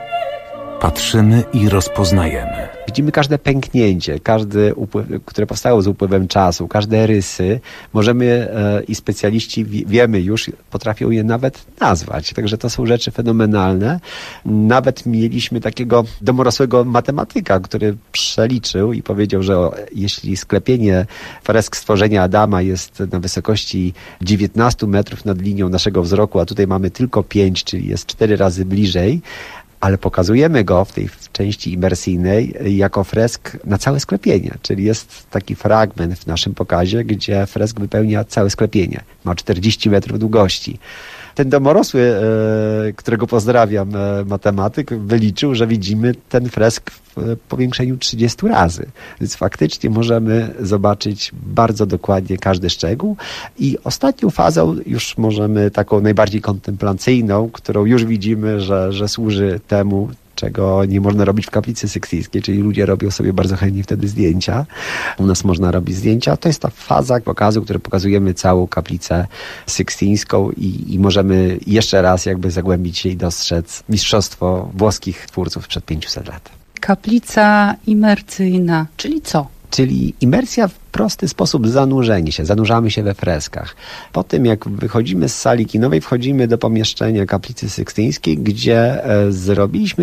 Patrzymy i rozpoznajemy. Widzimy każde pęknięcie, każdy upływ, które powstało z upływem czasu, każde rysy. Możemy i specjaliści wiemy już, potrafią je nawet nazwać. Także to są rzeczy fenomenalne. Nawet mieliśmy takiego domorosłego matematyka, który przeliczył i powiedział, że jeśli sklepienie fresk stworzenia Adama jest na wysokości 19 metrów nad linią naszego wzroku, a tutaj mamy tylko 5, czyli jest 4 razy bliżej, ale pokazujemy go w tej części imersyjnej jako fresk na całe sklepienie, czyli jest taki fragment w naszym pokazie, gdzie fresk wypełnia całe sklepienie. Ma 40 metrów długości. Ten domorosły, którego pozdrawiam, matematyk, wyliczył, że widzimy ten fresk w powiększeniu 30 razy. Więc faktycznie możemy zobaczyć bardzo dokładnie każdy szczegół i ostatnią fazą już możemy taką najbardziej kontemplacyjną, którą już widzimy, że służy temu, czego nie można robić w kaplicy sykstyńskiej, czyli ludzie robią sobie bardzo chętnie wtedy zdjęcia. U nas można robić zdjęcia. To jest ta faza pokazu, której pokazujemy całą kaplicę sykstyńską i możemy jeszcze raz jakby zagłębić się i dostrzec mistrzostwo włoskich twórców sprzed 500 lat. Kaplica imersyjna, czyli co? Czyli imersja w prosty sposób zanurzenie się. Zanurzamy się we freskach. Po tym, jak wychodzimy z sali kinowej, wchodzimy do pomieszczenia kaplicy sykstyńskiej, gdzie zrobiliśmy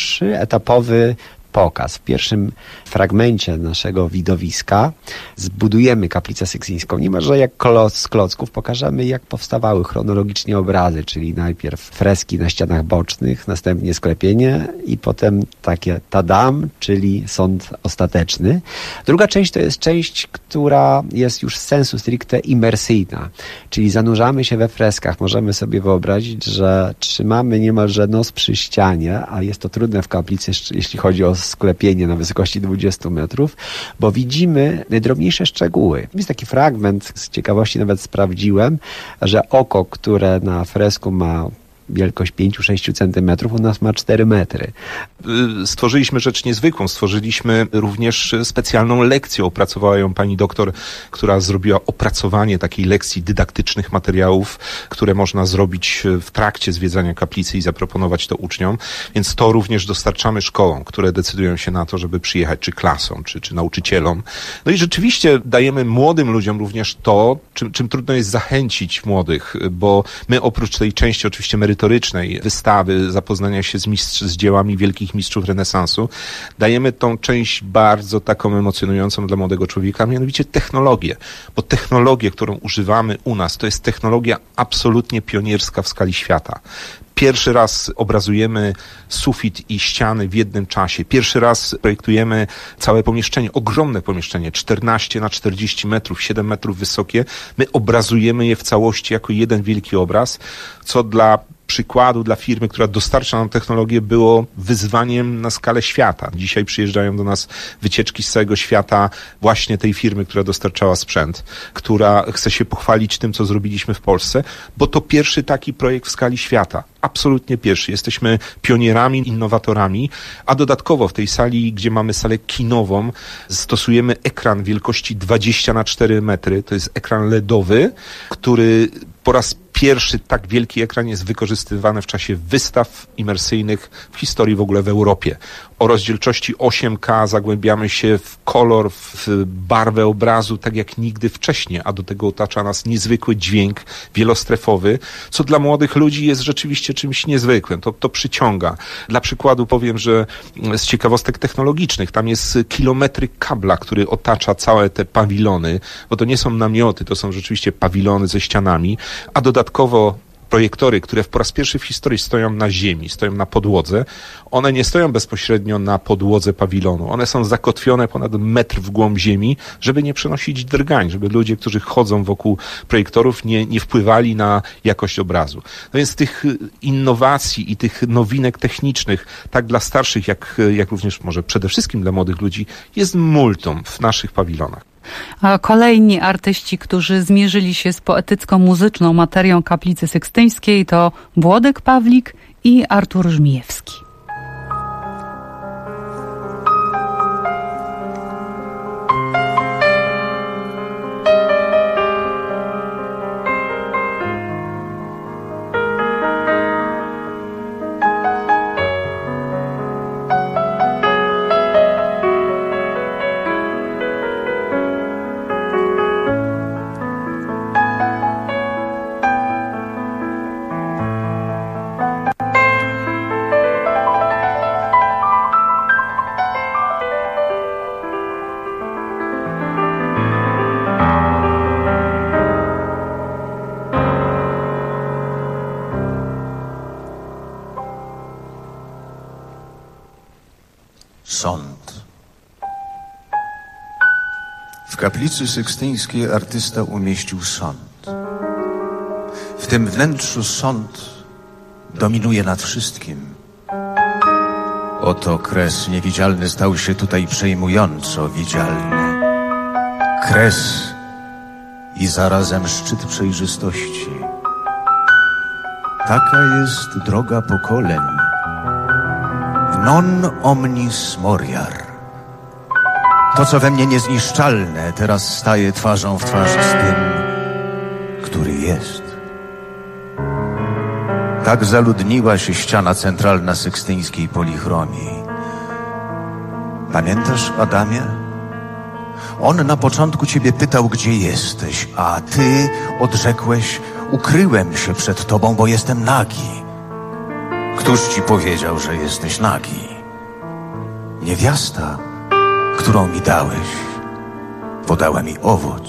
3-etapowy pokaz. W pierwszym fragmencie naszego widowiska zbudujemy kaplicę sykstyńską. Niemalże jak kloc z klocków pokażemy, jak powstawały chronologicznie obrazy, czyli najpierw freski na ścianach bocznych, następnie sklepienie i potem takie tadam, czyli sąd ostateczny. Druga część to jest część, która jest już z sensu stricte imersyjna, czyli zanurzamy się we freskach. Możemy sobie wyobrazić, że trzymamy niemalże nos przy ścianie, a jest to trudne w kaplicy, jeśli chodzi o sklepienie na wysokości 20 metrów, bo widzimy najdrobniejsze szczegóły. Jest taki fragment, z ciekawości nawet sprawdziłem, że oko, które na fresku ma wielkość 5-6 centymetrów, u nas ma 4 metry. Stworzyliśmy rzecz niezwykłą. Stworzyliśmy również specjalną lekcję. Opracowała ją pani doktor, która zrobiła opracowanie takiej lekcji dydaktycznych materiałów, które można zrobić w trakcie zwiedzania kaplicy i zaproponować to uczniom. Więc to również dostarczamy szkołom, które decydują się na to, żeby przyjechać, czy klasom, czy nauczycielom. No i rzeczywiście dajemy młodym ludziom również to, czym trudno jest zachęcić młodych, bo my oprócz tej części oczywiście merytorycznej wystawy, zapoznania się z dziełami wielkich mistrzów renesansu, dajemy tą część bardzo taką emocjonującą dla młodego człowieka, mianowicie technologię. Bo technologię, którą używamy u nas, to jest technologia absolutnie pionierska w skali świata. Pierwszy raz obrazujemy sufit i ściany w jednym czasie. Pierwszy raz projektujemy całe pomieszczenie, ogromne pomieszczenie, 14x40 metrów, 7 metrów wysokie. My obrazujemy je w całości jako jeden wielki obraz, co dla przykładu dla firmy, która dostarcza nam technologię, było wyzwaniem na skalę świata. Dzisiaj przyjeżdżają do nas wycieczki z całego świata właśnie tej firmy, która dostarczała sprzęt, która chce się pochwalić tym, co zrobiliśmy w Polsce, bo to pierwszy taki projekt w skali świata. Absolutnie pierwszy. Jesteśmy pionierami, innowatorami, a dodatkowo w tej sali, gdzie mamy salę kinową, stosujemy ekran wielkości 20x4 metry. To jest ekran LEDowy, który po raz pierwszy tak wielki ekran jest wykorzystywany w czasie wystaw imersyjnych w historii w ogóle w Europie. O rozdzielczości 8K zagłębiamy się w kolor, w barwę obrazu tak jak nigdy wcześniej, a do tego otacza nas niezwykły dźwięk wielostrefowy, co dla młodych ludzi jest rzeczywiście czymś niezwykłym. To przyciąga. Dla przykładu powiem, że z ciekawostek technologicznych tam jest kilometry kabla, który otacza całe te pawilony, bo to nie są namioty, to są rzeczywiście pawilony ze ścianami, a dodatkowo projektory, które po raz pierwszy w historii stoją na ziemi, stoją na podłodze, one nie stoją bezpośrednio na podłodze pawilonu. One są zakotwione ponad metr w głąb ziemi, żeby nie przenosić drgań, żeby ludzie, którzy chodzą wokół projektorów, nie wpływali na jakość obrazu. No więc tych innowacji i tych nowinek technicznych, tak dla starszych, jak również może przede wszystkim dla młodych ludzi, jest multum w naszych pawilonach. A kolejni artyści, którzy zmierzyli się z poetycko-muzyczną materią kaplicy sykstyńskiej, to Włodek Pawlik i Artur Żmijewski. Sąd. W kaplicy sykstyńskiej artysta umieścił sąd. W tym wnętrzu sąd dominuje nad wszystkim. Oto kres niewidzialny stał się tutaj przejmująco widzialny. Kres i zarazem szczyt przejrzystości. Taka jest droga pokoleń. Non omnis moriar. To, co we mnie niezniszczalne, teraz staje twarzą w twarz z tym, który jest. Tak zaludniła się ściana centralna sykstyńskiej polichromii. Pamiętasz, Adamie? On na początku ciebie pytał, gdzie jesteś, a ty odrzekłeś: ukryłem się przed tobą, bo jestem nagi. Któż ci powiedział, że jesteś nagi? Niewiasta, którą mi dałeś, podała mi owoc.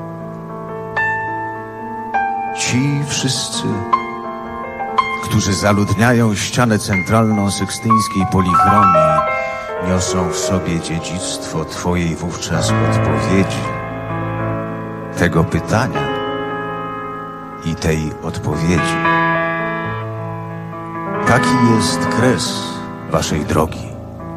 Ci wszyscy, którzy zaludniają ścianę centralną sykstyńskiej polichromii, niosą w sobie dziedzictwo twojej wówczas odpowiedzi, tego pytania i tej odpowiedzi. Taki jest kres waszej drogi.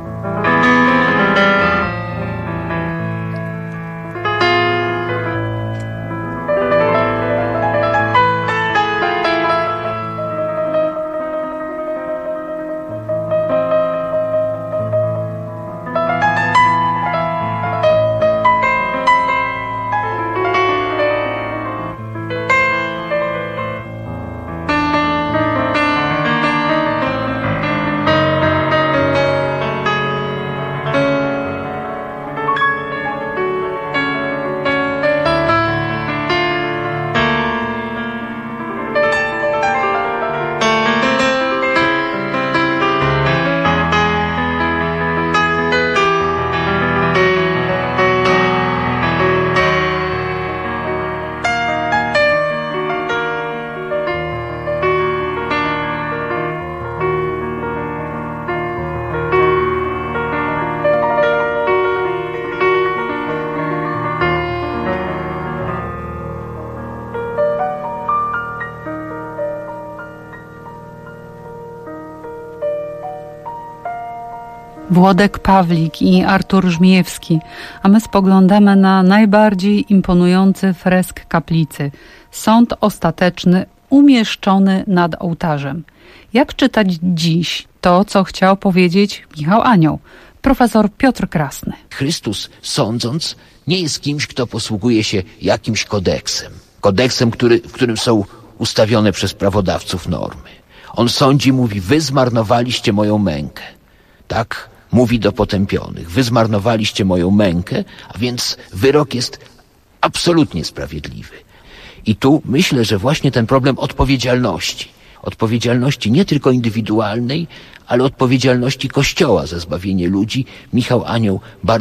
Włodek Pawlik i Artur Żmijewski, a my spoglądamy na najbardziej imponujący fresk kaplicy. Sąd ostateczny umieszczony nad ołtarzem. Jak czytać dziś to, co chciał powiedzieć Michał Anioł, profesor Piotr Krasny? Chrystus, sądząc, nie jest kimś, kto posługuje się jakimś kodeksem. Kodeksem, w którym są ustawione przez prawodawców normy. On sądzi, mówi: wy zmarnowaliście moją mękę. Tak mówi do potępionych. Wy zmarnowaliście moją mękę, a więc wyrok jest absolutnie sprawiedliwy. I tu myślę, że właśnie ten problem odpowiedzialności nie tylko indywidualnej, ale odpowiedzialności Kościoła za zbawienie ludzi, Michał Anioł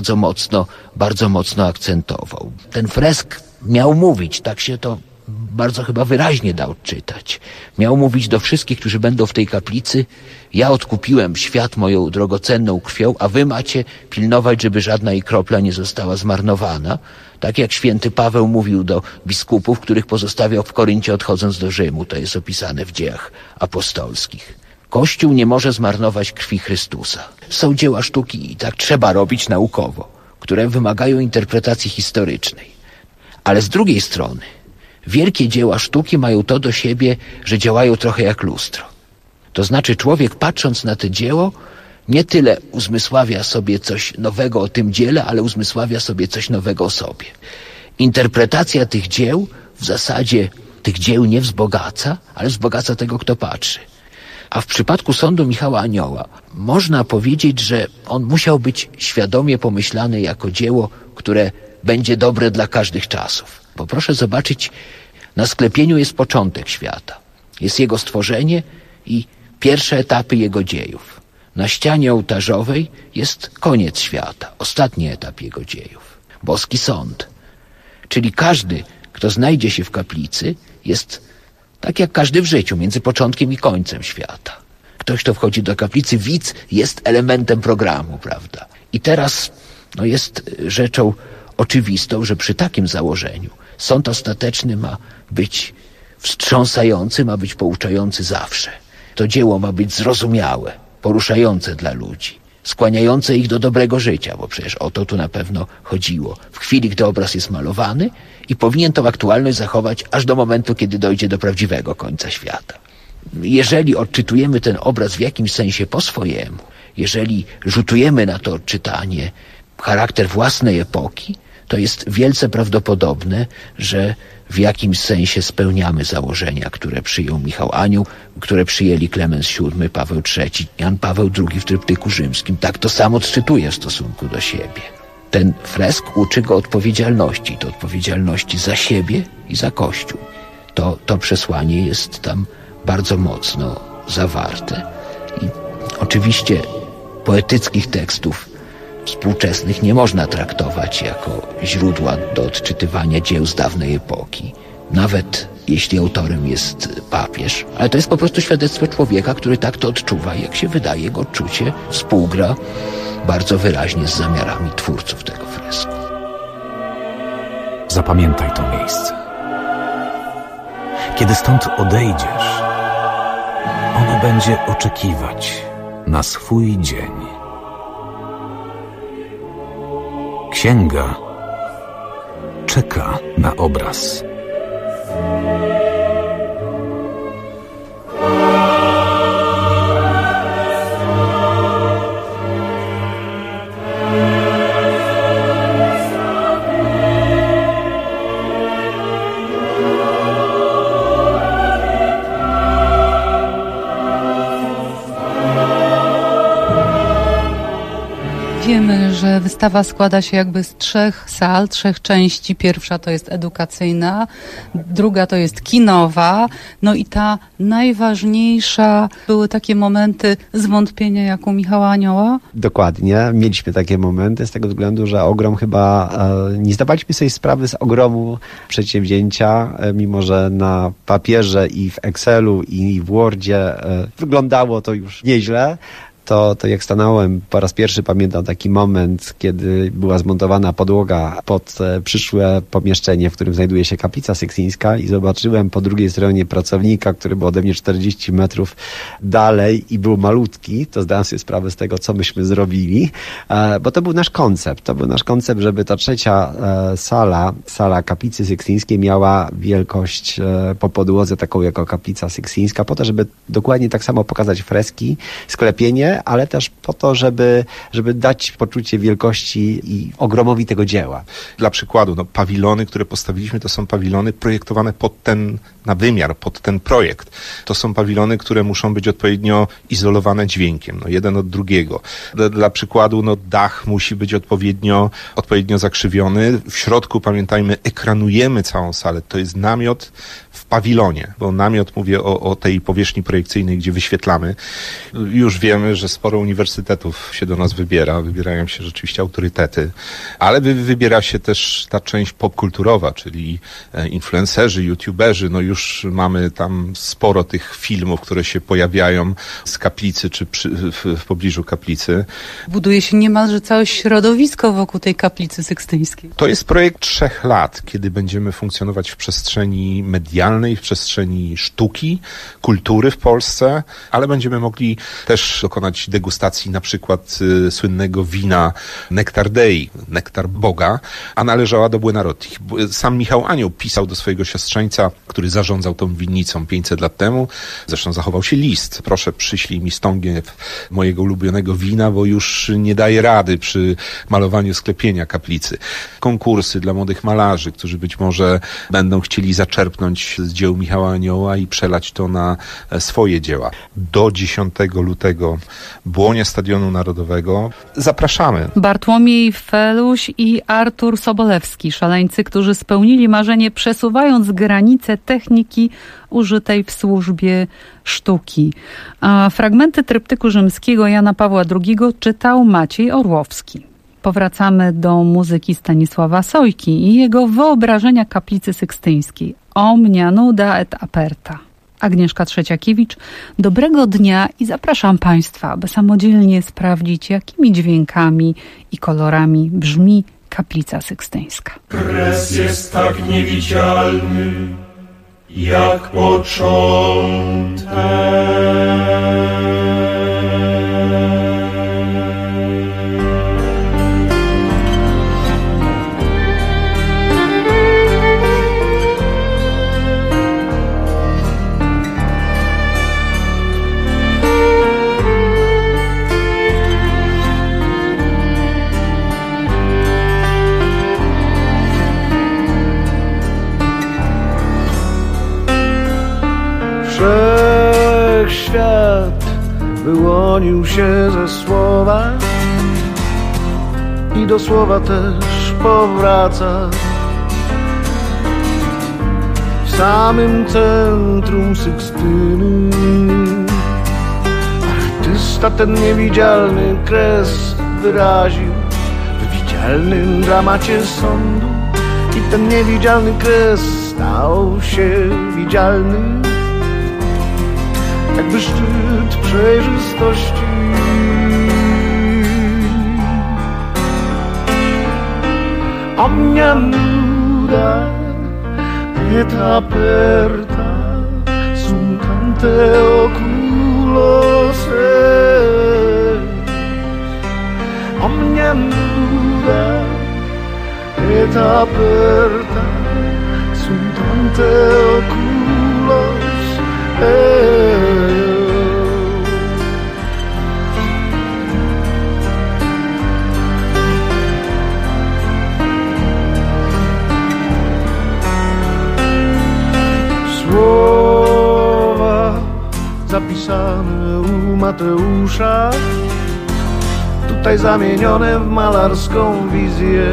bardzo mocno akcentował. Ten fresk miał mówić, tak się to bardzo chyba wyraźnie da odczytać. Miał mówić do wszystkich, którzy będą w tej kaplicy: ja odkupiłem świat moją drogocenną krwią, a wy macie pilnować, żeby żadna jej kropla nie została zmarnowana. Tak jak święty Paweł mówił do biskupów, których pozostawiał w Koryncie, odchodząc do Rzymu. To jest opisane w Dziejach Apostolskich. Kościół nie może zmarnować krwi Chrystusa. Są dzieła sztuki i tak trzeba robić naukowo, które wymagają interpretacji historycznej. Ale z drugiej strony wielkie dzieła sztuki mają to do siebie, że działają trochę jak lustro. To znaczy człowiek, patrząc na to dzieło, nie tyle uzmysławia sobie coś nowego o tym dziele, ale uzmysławia sobie coś nowego o sobie. Interpretacja tych dzieł w zasadzie tych dzieł nie wzbogaca, ale wzbogaca tego, kto patrzy. A w przypadku sądu Michała Anioła można powiedzieć, że on musiał być świadomie pomyślany jako dzieło, które będzie dobre dla każdych czasów. Bo proszę zobaczyć, na sklepieniu jest początek świata. Jest jego stworzenie i pierwsze etapy jego dziejów. Na ścianie ołtarzowej jest koniec świata, ostatni etap jego dziejów. Boski sąd. Czyli każdy, kto znajdzie się w kaplicy, jest tak jak każdy w życiu, między początkiem i końcem świata. Ktoś, kto wchodzi do kaplicy, widz jest elementem programu, prawda? I teraz jest rzeczą oczywistą, że przy takim założeniu sąd ostateczny ma być wstrząsający, ma być pouczający zawsze. To dzieło ma być zrozumiałe, poruszające dla ludzi, skłaniające ich do dobrego życia, bo przecież o to tu na pewno chodziło. W chwili, gdy obraz jest malowany i powinien tą aktualność zachować aż do momentu, kiedy dojdzie do prawdziwego końca świata. Jeżeli odczytujemy ten obraz w jakimś sensie po swojemu, jeżeli rzutujemy na to odczytanie charakter własnej epoki, to jest wielce prawdopodobne, że w jakimś sensie spełniamy założenia, które przyjął Michał Anioł, które przyjęli Klemens VII, Paweł III, Jan Paweł II w Tryptyku Rzymskim. Tak to sam odczytuje w stosunku do siebie. Ten fresk uczy go odpowiedzialności, to odpowiedzialności za siebie i za Kościół. To przesłanie jest tam bardzo mocno zawarte. I oczywiście poetyckich tekstów współczesnych nie można traktować jako źródła do odczytywania dzieł z dawnej epoki, nawet jeśli autorem jest papież. Ale to jest po prostu świadectwo człowieka, który tak to odczuwa, jak się wydaje, jego odczucie współgra bardzo wyraźnie z zamiarami twórców tego fresku. Zapamiętaj to miejsce. Kiedy stąd odejdziesz, ono będzie oczekiwać na swój dzień. Księga czeka na obraz. Wiemy, że wystawa składa się jakby z 3 sal, 3 części. Pierwsza to jest edukacyjna, druga to jest kinowa, no i ta najważniejsza, były takie momenty zwątpienia jak u Michała Anioła? Dokładnie, mieliśmy takie momenty z tego względu, że ogrom chyba, nie zdawaliśmy sobie sprawy z ogromu przedsięwzięcia, mimo że na papierze i w Excelu i w Wordzie wyglądało to już nieźle. To jak stanąłem po raz pierwszy, pamiętam taki moment, kiedy była zmontowana podłoga pod przyszłe pomieszczenie, w którym znajduje się kaplica sykstyńska i zobaczyłem po drugiej stronie pracownika, który był ode mnie 40 metrów dalej i był malutki, to zdałem sobie sprawę z tego, co myśmy zrobili, bo to był nasz koncept. To był nasz koncept, żeby ta trzecia sala kaplicy sykstyńskiej miała wielkość po podłodze taką jako kaplica sykstyńska, po to, żeby dokładnie tak samo pokazać freski, sklepienie, ale też po to, żeby dać poczucie wielkości i ogromowi tego dzieła. Dla przykładu, pawilony, które postawiliśmy, to są pawilony projektowane na wymiar, pod ten projekt. To są pawilony, które muszą być odpowiednio izolowane dźwiękiem, jeden od drugiego. Dla przykładu, dach musi być odpowiednio zakrzywiony. W środku, pamiętajmy, ekranujemy całą salę. To jest namiot w pawilonie, bo namiot, mówię o tej powierzchni projekcyjnej, gdzie wyświetlamy. Już wiemy, że sporo uniwersytetów się do nas wybierają się rzeczywiście autorytety, ale wybiera się też ta część popkulturowa, czyli influencerzy, youtuberzy, już mamy tam sporo tych filmów, które się pojawiają z kaplicy, czy w pobliżu kaplicy. Buduje się niemalże całe środowisko wokół tej kaplicy sykstyńskiej. To jest projekt 3 lat, kiedy będziemy funkcjonować w przestrzeni medialnej, w przestrzeni sztuki, kultury w Polsce, ale będziemy mogli też dokonać degustacji na przykład słynnego wina Nektar Dei, nektar Boga, a należała do Buonarroti. Sam Michał Anioł pisał do swojego siostrzeńca, który zarządzał tą winnicą 500 lat temu. Zresztą zachował się list. Proszę, przyślij mi stągiew mojego ulubionego wina, bo już nie daje rady przy malowaniu sklepienia kaplicy. Konkursy dla młodych malarzy, którzy być może będą chcieli zaczerpnąć z dzieł Michała Anioła i przelać to na swoje dzieła. Do 10 lutego Błonia Stadionu Narodowego. Zapraszamy. Bartłomiej Feluś i Artur Sobolewski, szaleńcy, którzy spełnili marzenie, przesuwając granice techniki użytej w służbie sztuki. A fragmenty Tryptyku Rzymskiego Jana Pawła II czytał Maciej Orłowski. Powracamy do muzyki Stanisława Sojki i jego wyobrażenia kaplicy sykstyńskiej. Omnia nuda et aperta. Agnieszka Trzeciakiewicz. Dobrego dnia i zapraszam Państwa, aby samodzielnie sprawdzić, jakimi dźwiękami i kolorami brzmi kaplica sykstyńska. Kres jest tak niewidzialny jak początek. Wszechświat wyłonił się ze słowa i do słowa też powraca. W samym centrum Sykstyny artysta ten niewidzialny kres wyraził w widzialnym dramacie sądu i ten niewidzialny kres stał się widzialny, jakby szczyt przejrzystości. Omnia nuda et aperta sunt ante oculo seus. Omnia nuda et aperta sunt ante oculo seus. Słowa zapisane u Mateusza, tutaj zamienione w malarską wizję.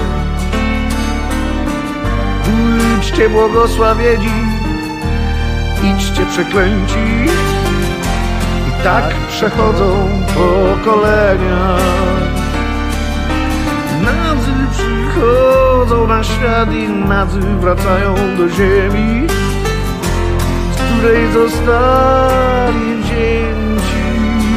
Idźcie błogosławieni, idźcie przeklęci, i tak przechodzą pokolenia. Nadzy przychodzą na świat i nadzy wracają do ziemi, z której zostali wzięci.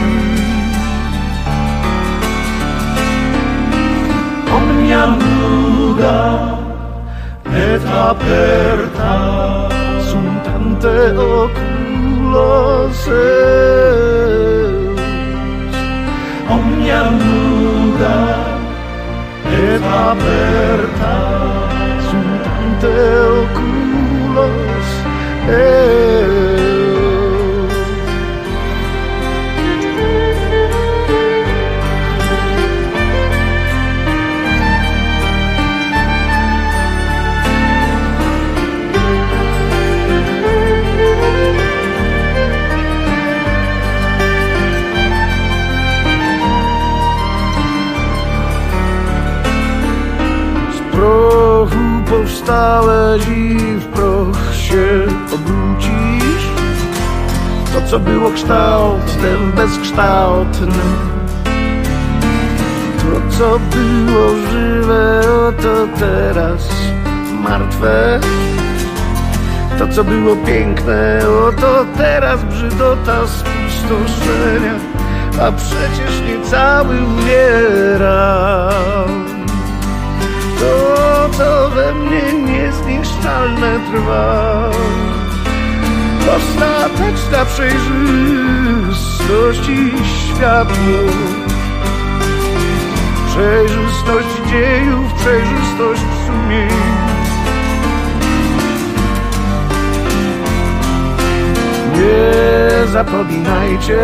Omnia nuda et aperta sunt ante oculo seus. Omnia nuda et aperta sunt ante oculo seus. Powstałeś i w proch się obrócisz. To, co było kształtem bezkształtnym, to, co było żywe, oto teraz martwe. To, co było piękne, oto teraz brzydota spustoszenia, a przecież nie cały umieram. To, co we mnie niezniszczalne trwa, ostateczna przejrzystość i światło, przejrzystość dziejów, przejrzystość sumień. Nie zapominajcie,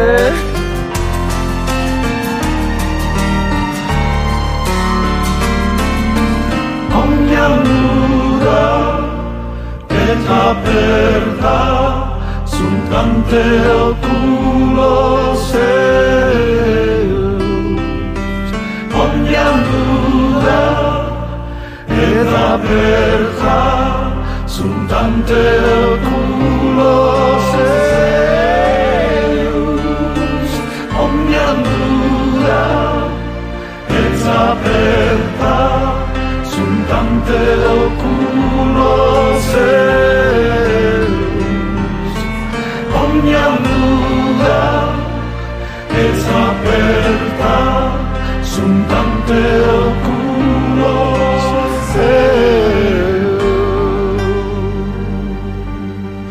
omnia nuda et aperta sunt ante oculo seus. Omnia nuda et aperta sunt ante oculo seus. Omnia nuda et aperta sunt ante oculo seus. Omnia nuda et aperta sunt ante oculo seus.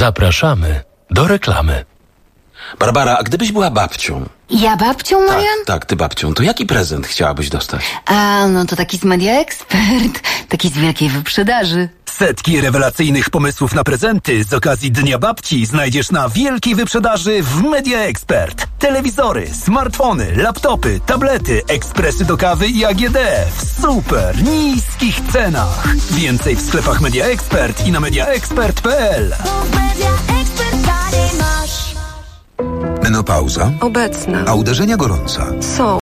Zapraszamy do reklamy. Barbara, a gdybyś była babcią? Ja babcią, Marian? Tak, ty babcią. To jaki prezent chciałabyś dostać? A, no to taki z Media Expert. Taki z wielkiej wyprzedaży. Setki rewelacyjnych pomysłów na prezenty z okazji Dnia Babci znajdziesz na wielkiej wyprzedaży w Media Expert. Telewizory, smartfony, laptopy, tablety, ekspresy do kawy i AGD w super niskich cenach. Więcej w sklepach Media Expert i na mediaexpert.pl. Menopauza? Obecna. A uderzenia gorąca? Są.